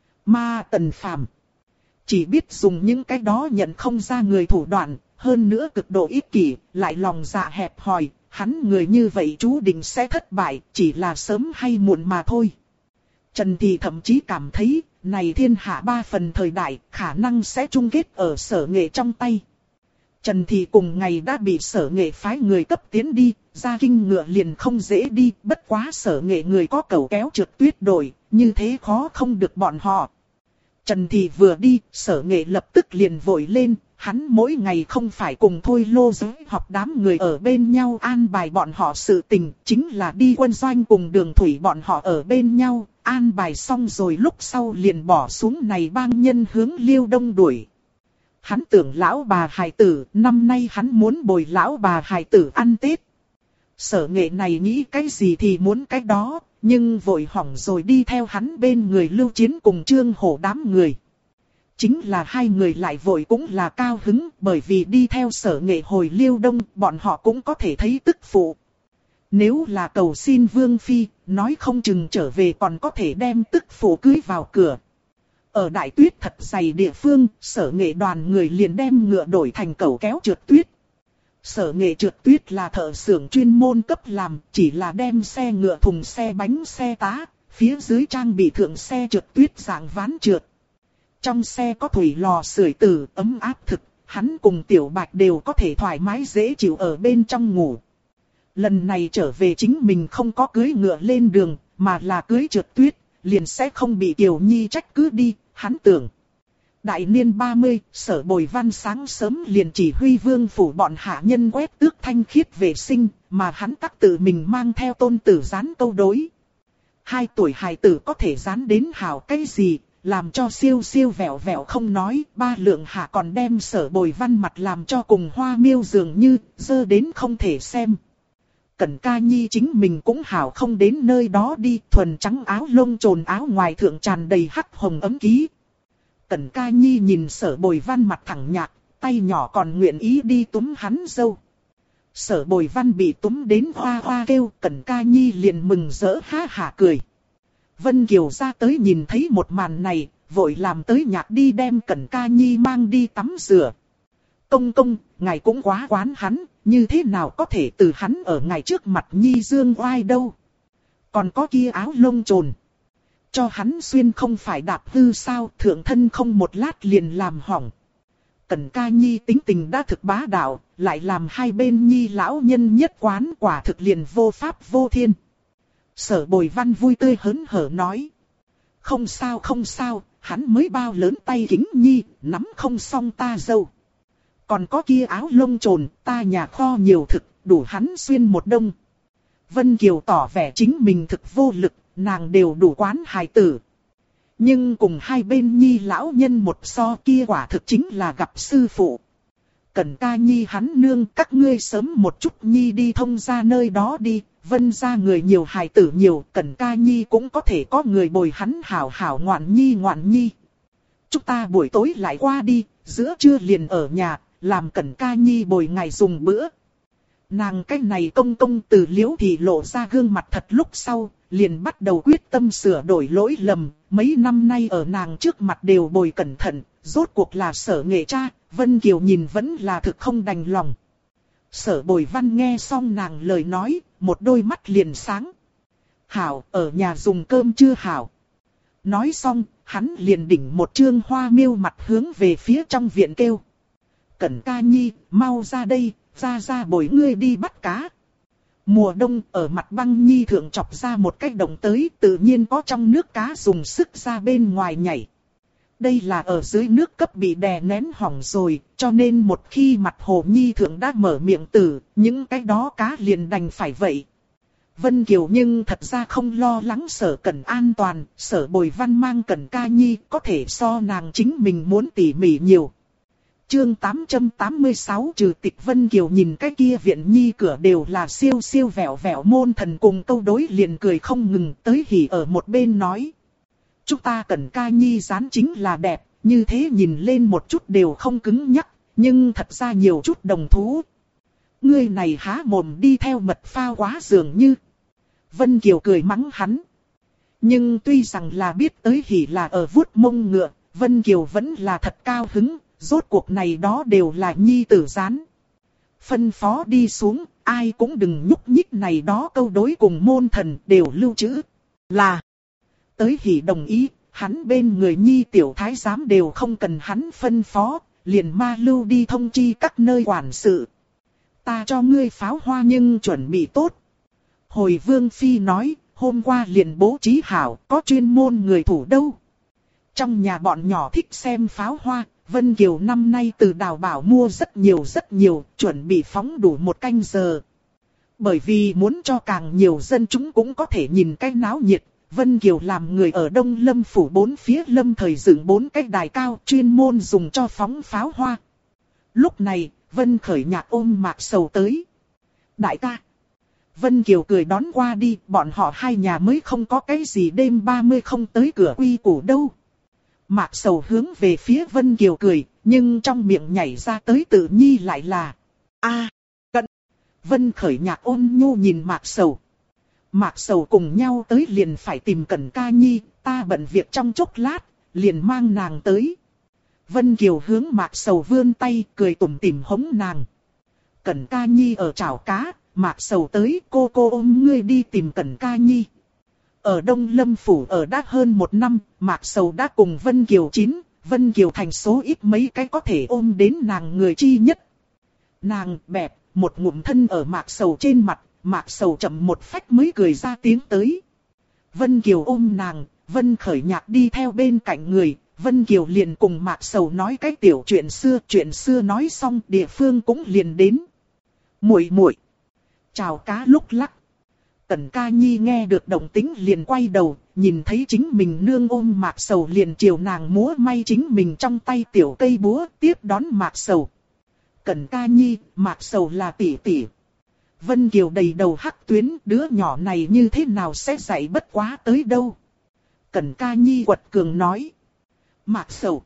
Mà Tần Phàm chỉ biết dùng những cái đó nhận không ra người thủ đoạn, hơn nữa cực độ ích kỷ, lại lòng dạ hẹp hòi, hắn người như vậy chú định sẽ thất bại, chỉ là sớm hay muộn mà thôi. Trần Thị thậm chí cảm thấy, này thiên hạ 3 phần thời đại, khả năng sẽ chung kết ở Sở Nghệ trong tay. Trần Thị cùng ngày đã bị Sở Nghệ phái người cấp tiến đi, ra kinh ngựa liền không dễ đi, bất quá Sở Nghệ người có cẩu kéo trượt tuyết đổi, như thế khó không được bọn họ. Trần Thị vừa đi, Sở Nghệ lập tức liền vội lên, hắn mỗi ngày không phải cùng Thôi Lô giới học đám người ở bên nhau an bài bọn họ sự tình, chính là đi quân doanh cùng Đường Thủy bọn họ ở bên nhau, an bài xong rồi lúc sau liền bỏ xuống này bang nhân hướng Liêu Đông đuổi. Hắn tưởng lão bà hài tử, năm nay hắn muốn bồi lão bà hài tử ăn Tết. Sở Nghệ này nghĩ cái gì thì muốn cái đó, nhưng vội hỏng rồi đi theo hắn bên người Lưu Chiến cùng Trương Hổ đám người. Chính là hai người lại vội cũng là cao hứng, bởi vì đi theo Sở Nghệ hồi Liêu Đông, bọn họ cũng có thể thấy tức phụ. Nếu là cầu xin Vương Phi, nói không chừng trở về còn có thể đem tức phụ cưới vào cửa. Ở đại tuyết thật dày địa phương, Sở Nghệ đoàn người liền đem ngựa đổi thành cẩu kéo trượt tuyết. Sở Nghệ trượt tuyết là thợ xưởng chuyên môn cấp làm, chỉ là đem xe ngựa thùng xe bánh xe tá, phía dưới trang bị thượng xe trượt tuyết dạng ván trượt. Trong xe có thủy lò sưởi tử ấm áp thực, hắn cùng Tiểu Bạch đều có thể thoải mái dễ chịu ở bên trong ngủ. Lần này trở về chính mình không có cưỡi ngựa lên đường, mà là cưỡi trượt tuyết, liền sẽ không bị Kiều Nhi trách cứ đi, hắn tưởng. Đại niên 30, Sở Bồi Văn sáng sớm liền chỉ huy Vương phủ bọn hạ nhân quét tước thanh khiết vệ sinh, mà hắn tắc tự mình mang theo tôn tử dán câu đối. 2 tuổi hài tử có thể dán đến hảo cái gì, làm cho siêu siêu vẹo vẹo không nói, 3 lượng hạ còn đem Sở Bồi Văn mặt làm cho cùng hoa miêu dường như, dơ đến không thể xem. Cẩn Ca Nhi chính mình cũng hảo không đến nơi đó đi, thuần trắng áo lông trồn áo ngoài thượng tràn đầy hắc hồng ấm ký. Cẩn Ca Nhi nhìn Sở Bồi Văn mặt thẳng nhạc, tay nhỏ còn nguyện ý đi túm hắn dâu. Sở Bồi Văn bị túm đến hoa hoa kêu, Cẩn Ca Nhi liền mừng rỡ ha hả cười. Vân Kiều ra tới nhìn thấy một màn này, vội làm tới nhạc đi đem Cẩn Ca Nhi mang đi tắm rửa. Công công, ngài cũng quá quán hắn, như thế nào có thể từ hắn ở ngài trước mặt Nhi dương oai đâu. Còn có kia áo lông trồn. Cho hắn xuyên không phải đạp hư sao, thượng thân không một lát liền làm hỏng. Cẩn Ca Nhi tính tình đã thực bá đạo, lại làm hai bên Nhi lão nhân nhất quán, quả thực liền vô pháp vô thiên. Sở Bồi Văn vui tươi hớn hở nói. Không sao không sao, hắn mới bao lớn tay kính Nhi, nắm không xong ta dâu. Còn có kia áo lông trồn, ta nhà kho nhiều thực, đủ hắn xuyên một đông. Vân Kiều tỏ vẻ chính mình thực vô lực, nàng đều đủ quán hài tử. Nhưng cùng hai bên Nhi lão nhân một so kia quả thực chính là gặp sư phụ. Cẩn Ca Nhi hắn nương, các ngươi sớm một chút Nhi đi thông ra nơi đó đi, Vân gia người nhiều hài tử nhiều, Cẩn Ca Nhi cũng có thể có người bồi hắn hảo hảo ngoạn nhi. Chúng ta buổi tối lại qua đi, giữa trưa liền ở nhà, làm Cẩn Ca Nhi bồi ngài dùng bữa. Nàng cái này công công từ Liễu Thị lộ ra gương mặt thật lúc sau, liền bắt đầu quyết tâm sửa đổi lỗi lầm, mấy năm nay ở nàng trước mặt đều bồi cẩn thận, rốt cuộc là Sở Nghệ cha, Vân Kiều nhìn vẫn là thực không đành lòng. Sở Bồi Văn nghe xong nàng lời nói, một đôi mắt liền sáng. Hảo, ở nhà dùng cơm chưa hảo. Nói xong, hắn liền đỉnh một trương hoa miêu mặt hướng về phía trong viện kêu. Cẩn Ca Nhi, mau ra đây, ra bồi ngươi đi bắt cá. Mùa đông ở mặt băng Nhi thượng chọc ra một cái động tới, tự nhiên có trong nước cá dùng sức ra bên ngoài nhảy. Đây là ở dưới nước cấp bị đè nén hỏng rồi, cho nên một khi mặt hồ Nhi thượng đã mở miệng tử, những cái đó cá liền đành phải vậy. Vân Kiều nhưng thật ra không lo lắng Sở Cẩn an toàn, Sở Bồi Văn mang Cẩn Ca Nhi có thể so nàng chính mình muốn tỉ mỉ nhiều. Chương 886 trừ tịch. Vân Kiều nhìn cái kia viện Nhi cửa đều là siêu siêu vẹo vẹo môn thần cùng câu đối liền cười không ngừng, tới hỉ ở một bên nói. Chúng ta Cẩn Ca Nhi dáng chính là đẹp, như thế nhìn lên một chút đều không cứng nhắc, nhưng thật ra nhiều chút đồng thú. Ngươi này há mồm đi theo mật phao quá dường như. Vân Kiều cười mắng hắn. Nhưng tuy rằng là biết tới hỉ là ở vuốt mông ngựa, Vân Kiều vẫn là thật cao hứng, rốt cuộc này đó đều là Nhi tử gián. Phân phó đi xuống, ai cũng đừng nhúc nhích này đó câu đối cùng môn thần đều lưu trữ. Là tới hỉ đồng ý, hắn bên người Nhi tiểu thái giám đều không cần hắn phân phó, liền ma lưu đi thông chi các nơi quản sự. Ta cho ngươi pháo hoa nhưng chuẩn bị tốt. Hồi Vương Phi nói, hôm qua liền bố trí hảo, có chuyên môn người thủ đâu. Trong nhà bọn nhỏ thích xem pháo hoa, Vân Kiều năm nay từ Đào Bảo mua rất nhiều, chuẩn bị phóng đủ một canh giờ. Bởi vì muốn cho càng nhiều dân chúng cũng có thể nhìn cái náo nhiệt, Vân Kiều làm người ở Đông Lâm phủ bốn phía lâm thời dựng 4 cái đài cao chuyên môn dùng cho phóng pháo hoa. Lúc này, Vân Khởi Nhạc ôm Mạc Sầu tới. Đại ca. Vân Kiều cười đón qua đi, bọn họ hai nhà mới không có cái gì đêm 30 không tới cửa quy củ đâu. Mạc Sầu hướng về phía Vân Kiều cười, nhưng trong miệng nhảy ra tới tự nhi lại là cận. Vân Khởi Nhạc ôn nhu nhìn Mạc Sầu. Mạc Sầu cùng nhau tới liền phải tìm Cẩn Ca Nhi, ta bận việc trong chốc lát, liền mang nàng tới. Vân Kiều hướng Mạc Sầu vươn tay, cười tủm tỉm hống nàng. Cẩn Ca Nhi ở chảo cá, Mạc Sầu tới, cô ôm ngươi đi tìm Cẩn Ca Nhi. Ở Đông Lâm phủ ở đã hơn 1 năm, Mạc Sầu đã cùng Vân Kiều chín, Vân Kiều thành số ít mấy cái có thể ôm đến nàng người chi nhất. Nàng bẹp, một ngụm thân ở Mạc Sầu trên mặt, Mạc Sầu chậm một phách mới cười ra tiếng tới. Vân Kiều ôm nàng, Vân Khởi Nhạc đi theo bên cạnh người, Vân Kiều liền cùng Mạc Sầu nói cái tiểu chuyện xưa nói xong địa phương cũng liền đến. Muội chào cá lúc lắc. Cẩn Ca Nhi nghe được động tĩnh liền quay đầu, nhìn thấy chính mình nương ôm Mạc Sầu liền chiều nàng múa may chính mình trong tay tiểu cây búa tiếp đón Mạc Sầu. Cẩn Ca Nhi, Mạc Sầu là tỷ tỷ. Vân Kiều đầy đầu hắc tuyến, đứa nhỏ này như thế nào sẽ dạy bất quá tới đâu. Cẩn Ca Nhi quật cường nói. Mạc Sầu.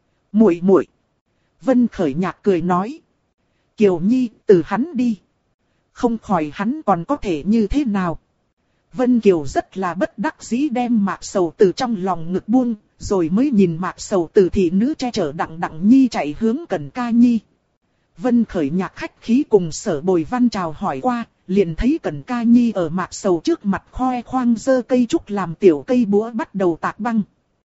Muội. Vân Khởi Nhạc cười nói. Kiều Nhi, từ hắn đi. Không khỏi hắn còn có thể như thế nào. Vân Kiều rất là bất đắc dĩ đem Mạc Sầu từ trong lòng ngực buông, rồi mới nhìn Mạc Sầu từ thị nữ che chở Đặng Nhi chạy hướng Cẩn Ca Nhi. Vân Khởi Nhạc khách khí cùng Sở Bồi Văn chào hỏi qua, liền thấy Cẩn Ca Nhi ở Mạc Sầu trước mặt khoe khoang giơ cây trúc làm tiểu cây búa bắt đầu tạc băng.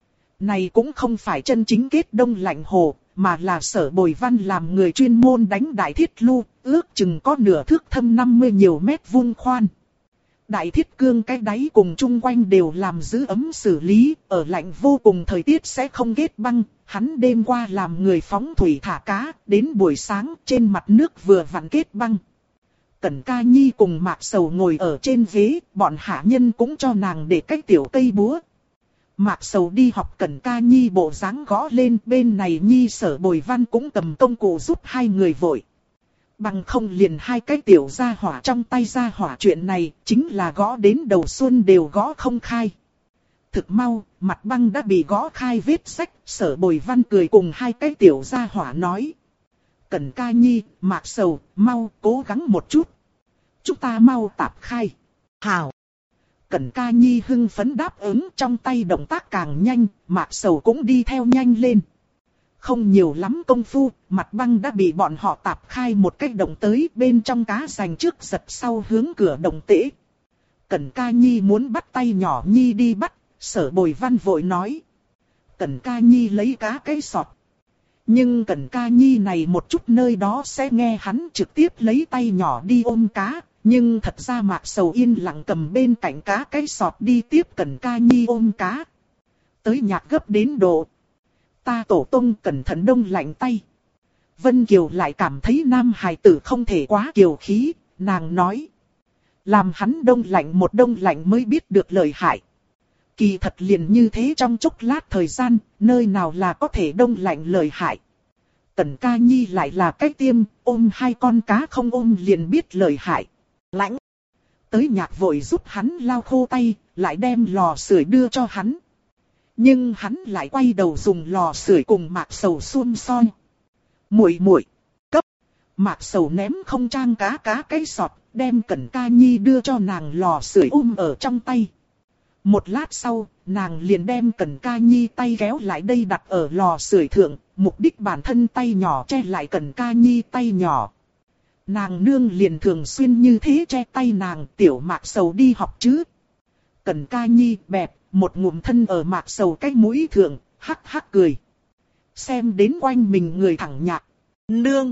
Này cũng không phải chân chính kết đông lạnh hồ, mà là Sở Bồi Văn làm người chuyên môn đánh đại thiết lu, ước chừng có nửa thước thâm 50 nhiều mét vuông khoan. Đại thiết cương cái đáy cùng chung quanh đều làm giữ ấm xử lý, ở lạnh vô cùng thời tiết sẽ không kết băng. Hắn đêm qua làm người phóng thủy thả cá, đến buổi sáng trên mặt nước vừa vặn kết băng. Cẩn Ca Nhi cùng Mạc Sầu ngồi ở trên ghế, bọn hạ nhân cũng cho nàng để cái tiểu cây búa. Mạc Sầu đi học Cẩn Ca Nhi bộ dáng gõ lên, bên này Nhi Sở Bồi Văn cũng cầm công cụ giúp hai người vội. Bằng không liền hai cái tiểu gia hỏa trong tay gia hỏa, chuyện này chính là gõ đến đầu xuân đều gõ không khai. Thực mau, mặt băng đã bị gõ khai vết rách, Sở Bồi Văn cười cùng hai cái tiểu gia hỏa nói. Cẩn Ca Nhi, Mạc Sầu, mau cố gắng một chút. Chúng ta mau tạp khai. Hào. Cẩn Ca Nhi hưng phấn đáp ứng, trong tay động tác càng nhanh, Mạc Sầu cũng đi theo nhanh lên. Không nhiều lắm công phu, mặt băng đã bị bọn họ tạp khai một cách động tới, bên trong cá giành trước giật sau hướng cửa động tễ. Cẩn Ca Nhi muốn bắt tay nhỏ Nhi đi bắt, Sở Bồi Văn vội nói. Cẩn Ca Nhi lấy cá cái sọt. Nhưng Cẩn Ca Nhi này một chút nơi đó sẽ nghe hắn trực tiếp lấy tay nhỏ đi ôm cá. Nhưng thật ra Mạc Sầu yên lặng cầm bên cạnh cá cái sọt đi tiếp Cẩn Ca Nhi ôm cá. Tới nhạc gấp đến độ. Ta tổ tông cẩn thận đông lạnh tay. Vân Kiều lại cảm thấy nam hài tử không thể quá kiều khí, nàng nói. Làm hắn đông lạnh một đông lạnh mới biết được lợi hại. Kỳ thật liền như thế trong chốc lát thời gian, nơi nào là có thể đông lạnh lợi hại. Cẩn Ca Nhi lại là cái tiêm, ôm hai con cá không ôm liền biết lợi hại. Lãnh. Tới nhạc vội giúp hắn lau khô tay, lại đem lò sưởi đưa cho hắn. Nhưng hắn lại quay đầu dùng lò sưởi cùng Mạc Sầu xum soi. Muội muội cấp. Mạc Sầu ném không trang cá cái sọt, đem Cẩn Ca Nhi đưa cho nàng lò sưởi ở trong tay. Một lát sau, nàng liền đem Cẩn Ca Nhi tay kéo lại đây đặt ở lò sưởi thượng, mục đích bản thân tay nhỏ che lại Cẩn Ca Nhi tay nhỏ. Nàng nương liền thường xuyên như thế che tay nàng, tiểu Mạc Sầu đi học chứ. Cẩn Ca Nhi bẹp, một ngụm thân ở Mạc Sầu cái mũi thượng, hắc hắc cười. Xem đến quanh mình người thẳng nhạc. Nương.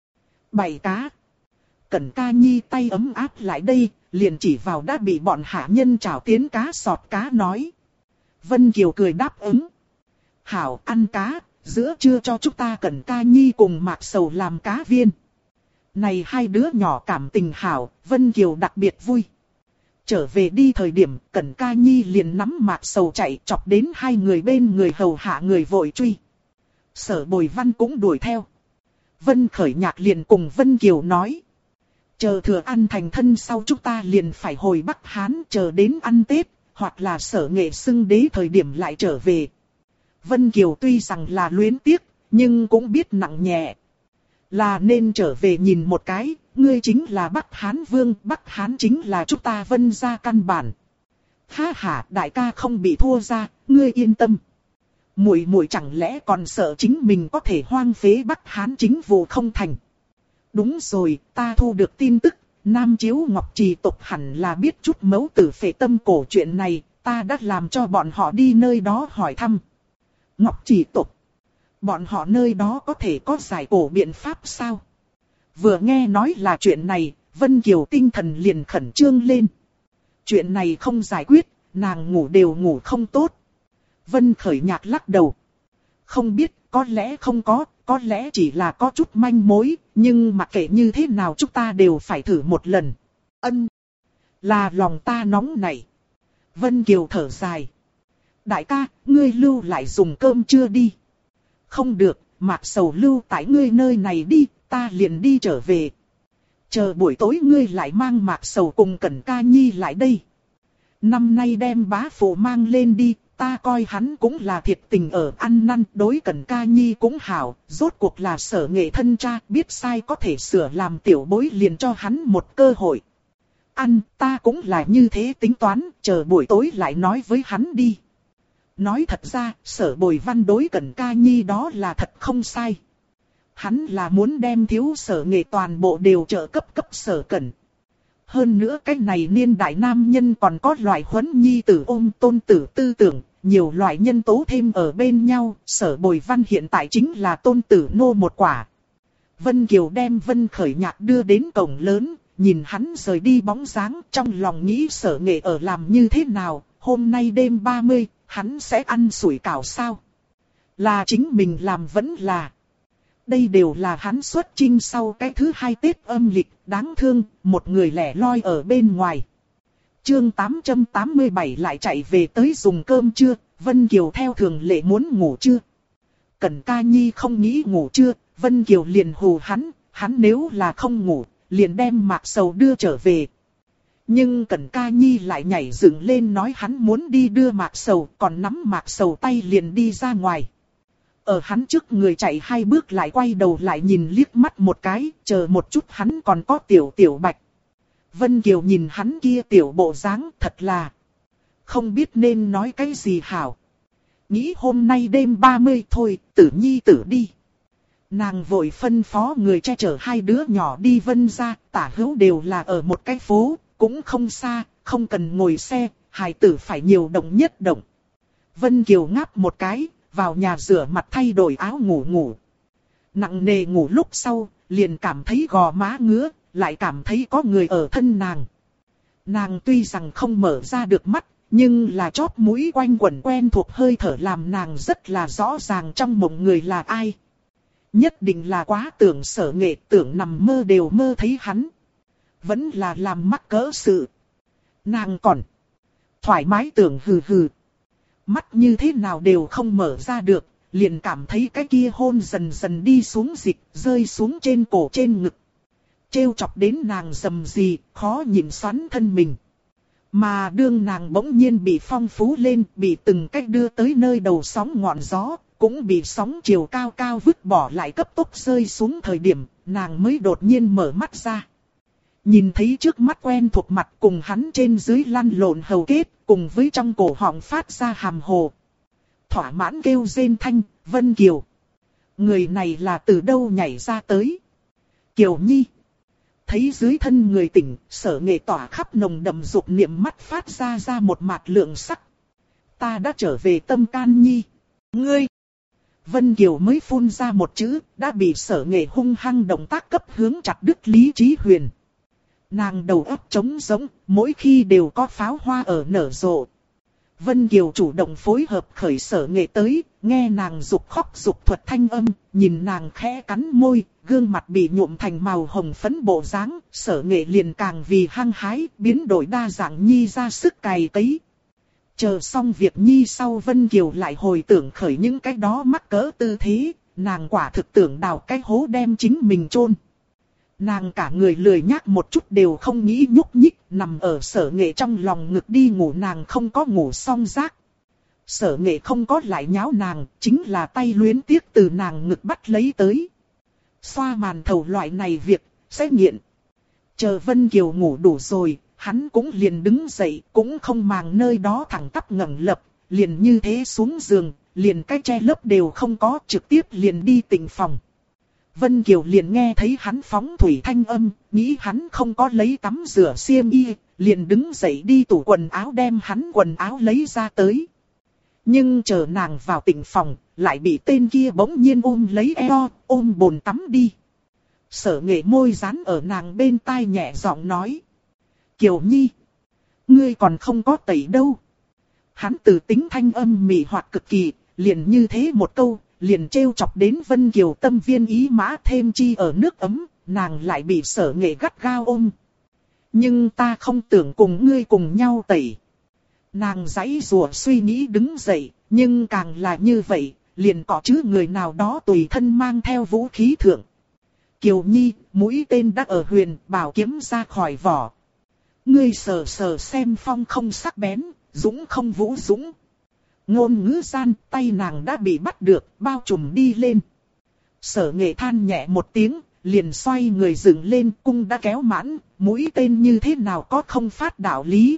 Bày cá. Cẩn Ca Nhi tay ấm áp lại đây, liền chỉ vào đã bị bọn hạ nhân trảo tiến cá sọt cá nói. Vân Kiều cười đáp ứng. Hảo ăn cá, giữa trưa cho chúng ta Cẩn Ca Nhi cùng Mạc Sầu làm cá viên. Này hai đứa nhỏ cảm tình hảo, Vân Kiều đặc biệt vui. Trở về đi thời điểm, Cẩn Ca Nhi liền nắm Mạc Sầu chạy chọc đến hai người bên người hầu hạ người vội truy. Sở Bồi Văn cũng đuổi theo. Vân Khởi Nhạc liền cùng Vân Kiều nói. Chờ Thừa An thành thân sau chúng ta liền phải hồi Bắc Hán chờ đến ăn Tết, hoặc là Sở Nghệ xưng đế thời điểm lại trở về. Vân Kiều tuy rằng là luyến tiếc, nhưng cũng biết nặng nhẹ. Là nên trở về nhìn một cái, ngươi chính là Bắc Hán Vương, Bắc Hán chính là chúng ta Vân gia căn bản. Ha ha, đại ca không bị thua ra, ngươi yên tâm. Muội muội chẳng lẽ còn sợ chính mình có thể hoang phế Bắc Hán chính vụ không thành. Đúng rồi, ta thu được tin tức, Nam Chiếu Ngọc Trì tộc hẳn là biết chút mẫu tử phệ tâm cổ chuyện này, ta đã làm cho bọn họ đi nơi đó hỏi thăm. Ngọc Trì tộc. Bọn họ nơi đó có thể có giải cổ biện pháp sao? Vừa nghe nói là chuyện này, Vân Kiều tinh thần liền khẩn trương lên. Chuyện này không giải quyết, nàng ngủ đều ngủ không tốt. Vân Khởi Nhạc lắc đầu. Không biết, có lẽ không có lẽ chỉ là có chút manh mối, nhưng mặc kệ như thế nào chúng ta đều phải thử một lần. Ân. Là lòng ta nóng này. Vân Kiều thở dài. Đại ca, ngươi lưu lại dùng cơm trưa đi. Không được, Mạc Sầu lưu tại ngươi nơi này đi, ta liền đi trở về. Chờ buổi tối ngươi lại mang Mạc Sầu cùng Cẩn Ca Nhi lại đây. Năm nay đem bá phụ mang lên đi, ta coi hắn cũng là thiệt tình ở ăn năn, đối Cẩn Ca Nhi cũng hảo, rốt cuộc là Sở Nghệ thân cha, biết sai có thể sửa làm tiểu bối liền cho hắn một cơ hội. Ăn, ta cũng là như thế tính toán, chờ buổi tối lại nói với hắn đi. Nói thật ra, Sở Bồi Văn đối Cẩn Ca Nhi đó là thật không sai. Hắn là muốn đem thiếu Sở Nghệ toàn bộ đều trợ cấp Sở Cẩn. Hơn nữa cái này niên đại nam nhân còn có loại huấn nhi tử ôm tôn tử tư tưởng, nhiều loại nhân tố thêm ở bên nhau, Sở Bồi Văn hiện tại chính là tôn tử nô một quả. Vân Kiều đem Vân Khởi Nhạc đưa đến cổng lớn, nhìn hắn rời đi bóng dáng, trong lòng nghĩ Sở Nghệ ở làm như thế nào, hôm nay đêm 30, hắn sẽ ăn sủi cảo sao? Là chính mình làm vẫn là. Đây đều là hắn xuất chinh sau cái thứ 2 Tết âm lịch, đáng thương, một người lẻ loi ở bên ngoài. Chương 887 lại chạy về tới dùng cơm trưa, Vân Kiều theo thường lệ muốn ngủ chưa? Cẩn Ca Nhi không nghĩ ngủ chưa, Vân Kiều liền hù hắn nếu là không ngủ, liền đem Mạc Sầu đưa trở về. Nhưng Cẩn Ca Nhi lại nhảy dựng lên nói hắn muốn đi đưa Mạc Sầu, còn nắm Mạc Sầu tay liền đi ra ngoài. Ở hắn trước người chạy 2 bước lại quay đầu lại nhìn liếc mắt một cái, chờ một chút hắn còn có Tiểu Bạch. Vân Kiều nhìn hắn kia tiểu bộ dáng thật là không biết nên nói cái gì hảo. Nghĩ hôm nay đêm 30 thôi, Tử Nhi tử đi. Nàng vội phân phó người che chở 2 đứa nhỏ đi Vân gia, tả hữu đều là ở một cái phố, cũng không xa, không cần ngồi xe, hài tử phải nhiều động nhất động. Vân Kiều ngáp một cái, vào nhà rửa mặt thay đổi áo ngủ. Nặng nề ngủ lúc sau, liền cảm thấy gò má ngứa, lại cảm thấy có người ở thân nàng. Nàng tuy rằng không mở ra được mắt, nhưng là chóp mũi quanh quẩn quen thuộc hơi thở làm nàng rất là rõ ràng trong mộng người là ai. Nhất định là quá tưởng Sở Nghệ, tưởng nằm mơ đều mơ thấy hắn. Vẫn là làm mắc cỡ sự. Nàng còn thoải mái tưởng hừ. Mắt như thế nào đều không mở ra được, liền cảm thấy cái kia hôn dần dần đi xuống dịch, rơi xuống trên cổ trên ngực. Trêu chọc đến nàng rầm rì, khó nhịn xoắn thân mình. Mà đương nàng bỗng nhiên bị phong phú lên, bị từng cách đưa tới nơi đầu sóng ngọn gió, cũng bị sóng chiều cao cao vứt bỏ lại cấp tốc rơi xuống thời điểm, nàng mới đột nhiên mở mắt ra. Nhìn thấy trước mắt quen thuộc mặt cùng hắn trên dưới lăn lộn hầu kết, cùng với trong cổ họng phát ra hàm hồ. Thỏa mãn kêu rên thanh, Vân Kiều. Người này là từ đâu nhảy ra tới? Kiều Nhi. Thấy dưới thân người tỉnh, Sở Nghệ tỏa khắp nồng đậm dục niệm mắt phát ra một mạt lượng sắc. Ta đã trở về Tâm Can Nhi. Ngươi. Vân Kiều mới phun ra một chữ, đã bị Sở Nghệ hung hăng động tác cấp hướng chặt đứt Lý Chí Huyền. Nàng đầu óc trống rỗng, mỗi khi đều có pháo hoa ở nở rộ. Vân Kiều chủ động phối hợp khởi Sở Nghệ tới, nghe nàng dục khóc dục thuật thanh âm, nhìn nàng khẽ cắn môi, gương mặt bị nhuộm thành màu hồng phấn bộ dáng, Sở Nghệ liền càng vì hăng hái, biến đổi đa dạng nhi ra sức cày cấy. Chờ xong việc nhi sau Vân Kiều lại hồi tưởng khởi những cái đó mắc cỡ tư thế, nàng quả thực tưởng đào cái hố đem chính mình chôn. Nàng cả người lười nhác một chút đều không nghĩ nhúc nhích, nằm ở Sở Nghệ trong lòng ngực đi ngủ, nàng không có ngủ xong giấc. Sở Nghệ không có lại nháo nàng, chính là tay luyến tiếc từ nàng ngực bắt lấy tới. Xoa màn thầu loại này việc, sẽ nghiện. Chờ Vân Kiều ngủ đủ rồi, hắn cũng liền đứng dậy, cũng không màng nơi đó thẳng tắp ngẩng lập, liền như thế xuống giường, liền cái che lấp đều không có, trực tiếp liền đi tịnh phòng. Vân Kiều liền nghe thấy hắn phóng thủy thanh âm, nghĩ hắn không có lấy tắm rửa xiêm y, liền đứng dậy đi tủ quần áo đem hắn quần áo lấy ra tới. Nhưng chờ nàng vào tịnh phòng, lại bị tên kia bỗng nhiên ôm lấy eo, ôm bồn tắm đi. Sở Nghệ môi dán ở nàng bên tai nhẹ giọng nói. Kiều Nhi, ngươi còn không có tẩy đâu. Hắn từ tính thanh âm mị hoặc cực kỳ, liền như thế một câu, liền trêu chọc đến Vân Kiều tâm viên ý mã, thêm chi ở nước ấm, nàng lại bị Sở Nghệ gắt gao ôm. Nhưng ta không tưởng cùng ngươi cùng nhau tẩy. Nàng giãy giụa suy nghĩ đứng dậy, nhưng càng là như vậy, liền có chứ người nào đó tùy thân mang theo vũ khí thượng. Kiều Nhi, mũi tên đã ở huyền, bảo kiếm ra khỏi vỏ. Ngươi sờ sờ xem phong không sắc bén, dũng không vũ dũng. Ngôn ngữ gian, tay nàng đã bị bắt được, bao trùm đi lên. Sở Nghệ than nhẹ một tiếng, liền xoay người dựng lên, cung đã kéo mãn, mũi tên như thế nào có không phát đạo lý.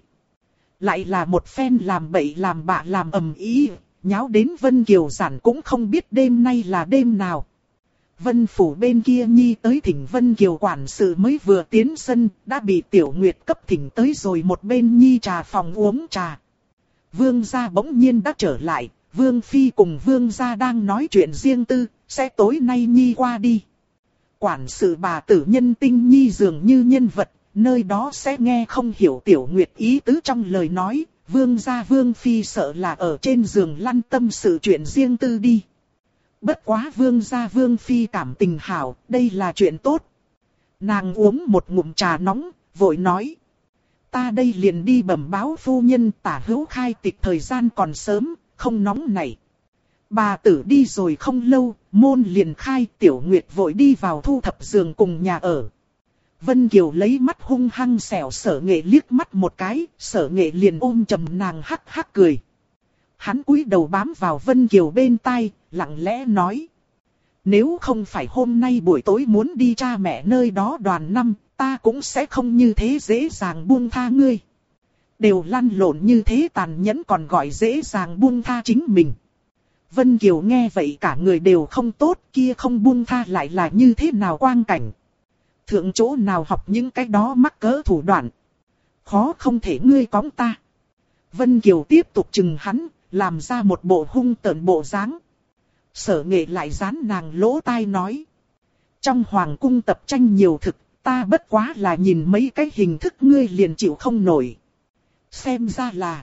Lại là một phen làm bậy làm bạ làm ầm ĩ, nháo đến Vân Kiều giản cũng không biết đêm nay là đêm nào. Vân phủ bên kia nhi tới thỉnh Vân Kiều quản sự mới vừa tiến sân, đã bị Tiểu Nguyệt cấp thỉnh tới rồi một bên nhi trà phòng uống trà. Vương gia bỗng nhiên đã trở lại, Vương Phi cùng Vương gia đang nói chuyện riêng tư, sẽ tối nay nhi qua đi. Quản sự bà tử nhân tinh nhi dường như nhân vật, nơi đó sẽ nghe không hiểu Tiểu Nguyệt ý tứ trong lời nói, Vương gia Vương Phi sợ là ở trên giường lăn tâm sự chuyện riêng tư đi. Bất quá Vương gia Vương Phi cảm tình hảo, đây là chuyện tốt. Nàng uống một ngụm trà nóng, vội nói. Ta đây liền đi bẩm báo phu nhân, tả hữu khai tịch thời gian còn sớm, không nóng nảy. Bà tử đi rồi không lâu, môn liền khai, Tiểu Nguyệt vội đi vào thu thập giường cùng nhà ở. Vân Kiều lấy mắt hung hăng xẻo Sở Nghệ liếc mắt một cái, Sở Nghệ liền ôm chầm nàng hắc hắc cười. Hắn cúi đầu bám vào Vân Kiều bên tai, lặng lẽ nói. Nếu không phải hôm nay buổi tối muốn đi cha mẹ nơi đó đoàn năm, ta cũng sẽ không như thế dễ dàng buông tha ngươi. Đều lăn lộn như thế tàn nhẫn còn gọi dễ dàng buông tha chính mình. Vân Kiều nghe vậy cả người đều không tốt, kia không buông tha lại là như thế nào quang cảnh. Thượng chỗ nào học những cái đó mắc cỡ thủ đoạn. Khó không thể ngươi cõng ta. Vân Kiều tiếp tục chừng hắn, làm ra một bộ hung tợn bộ dáng. Sở Nghệ lại dán nàng lỗ tai nói. Trong hoàng cung tập tranh nhiều thực, ta bất quá là nhìn mấy cái hình thức ngươi liền chịu không nổi. Xem ra là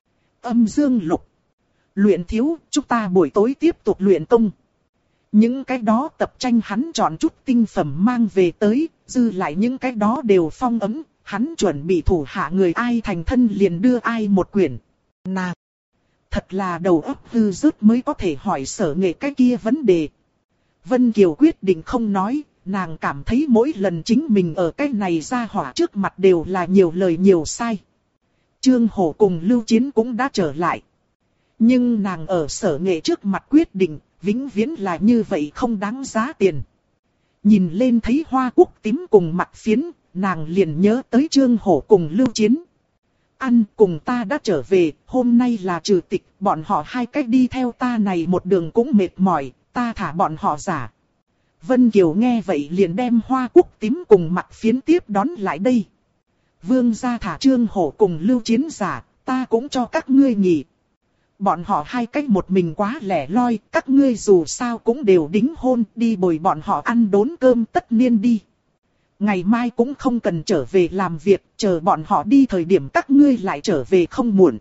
âm dương lục. Luyện thiếu, chúng ta buổi tối tiếp tục luyện công. Những cái đó tập tranh hắn chọn chút tinh phẩm mang về tới, dư lại những cái đó đều phong ấm, hắn chuẩn bị thủ hạ người ai thành thân liền đưa ai một quyển. Nào! Thật là đầu óc hư rớt mới có thể hỏi Sở Nghệ cái kia vấn đề. Vân Kiều quyết định không nói, nàng cảm thấy mỗi lần chính mình ở cái này ra hỏa trước mặt đều là nhiều lời nhiều sai. Trương Hổ cùng Lưu Chiến cũng đã trở lại. Nhưng nàng ở Sở Nghệ trước mặt quyết định, vĩnh viễn là như vậy không đáng giá tiền. Nhìn lên thấy hoa cúc tím cùng mặt phiến, nàng liền nhớ tới Trương Hổ cùng Lưu Chiến. Ăn cùng ta đã trở về, hôm nay là trừ tịch, bọn họ hai cách đi theo ta này một đường cũng mệt mỏi, ta thả bọn họ giả. Vân Kiều nghe vậy liền đem hoa cúc tím cùng mặt phiến tiếp đón lại đây. Vương gia thả Trương Hổ cùng Lưu Chiến giả, ta cũng cho các ngươi nghỉ. Bọn họ hai cách một mình quá lẻ loi, các ngươi dù sao cũng đều đính hôn, đi bồi bọn họ ăn đốn cơm tất niên đi. Ngày mai cũng không cần trở về làm việc, chờ bọn họ đi thời điểm các ngươi lại trở về không muộn.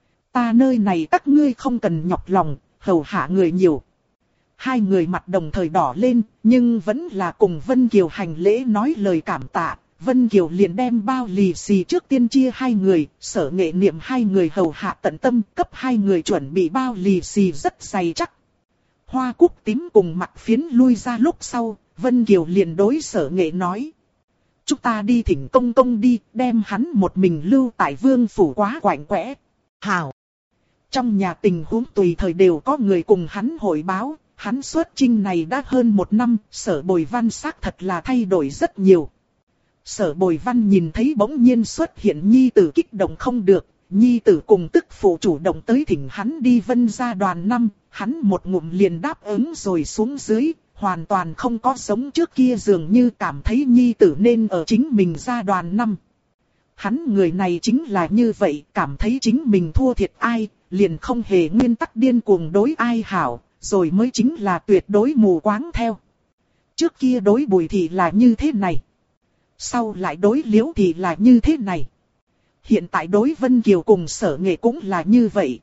Ta nơi này các ngươi không cần nhọc lòng, hầu hạ người nhiều. Hai người mặt đồng thời đỏ lên, nhưng vẫn là cùng Vân Kiều hành lễ nói lời cảm tạ. Vân Kiều liền đem bao lì xì trước tiên chia hai người, Sở Nghệ niệm hai người hầu hạ tận tâm, cấp hai người chuẩn bị bao lì xì rất dày chắc. Hoa cúc tím cùng mặt phiến lui ra lúc sau, Vân Kiều liền đối Sở Nghệ nói. Chúng ta đi thỉnh công công đi, đem hắn một mình lưu tại vương phủ quá quạnh quẽ. Hảo! Trong nhà tình huống tùy thời đều có người cùng hắn hội báo, hắn xuất chinh này đã hơn một năm, Sở Bồi Văn xác thật là thay đổi rất nhiều. Sở Bồi Văn nhìn thấy bỗng nhiên xuất hiện nhi tử kích động không được, nhi tử cùng tức phụ chủ động tới thỉnh hắn đi Vân gia đoàn năm, hắn một ngụm liền đáp ứng rồi xuống dưới, hoàn toàn không có giống trước kia dường như cảm thấy nhi tử nên ở chính mình gia đoàn năm. Hắn người này chính là như vậy, cảm thấy chính mình thua thiệt ai, liền không hề nguyên tắc điên cuồng đối ai hảo, rồi mới chính là tuyệt đối mù quáng theo. Trước kia đối Bùi thì là như thế này. Sau lại đối Liễu thì là như thế này. Hiện tại đối Vân Kiều cùng Sở Nghệ cũng là như vậy.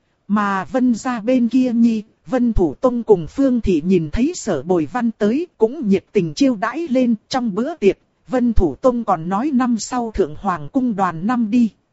Mà Vân gia bên kia nhi, Vân Thủ Tông cùng Phương Thị nhìn thấy Sở Bồi Văn tới cũng nhiệt tình chiêu đãi lên trong bữa tiệc. Vân Thủ Tông còn nói năm sau Thượng Hoàng cung đoàn năm đi.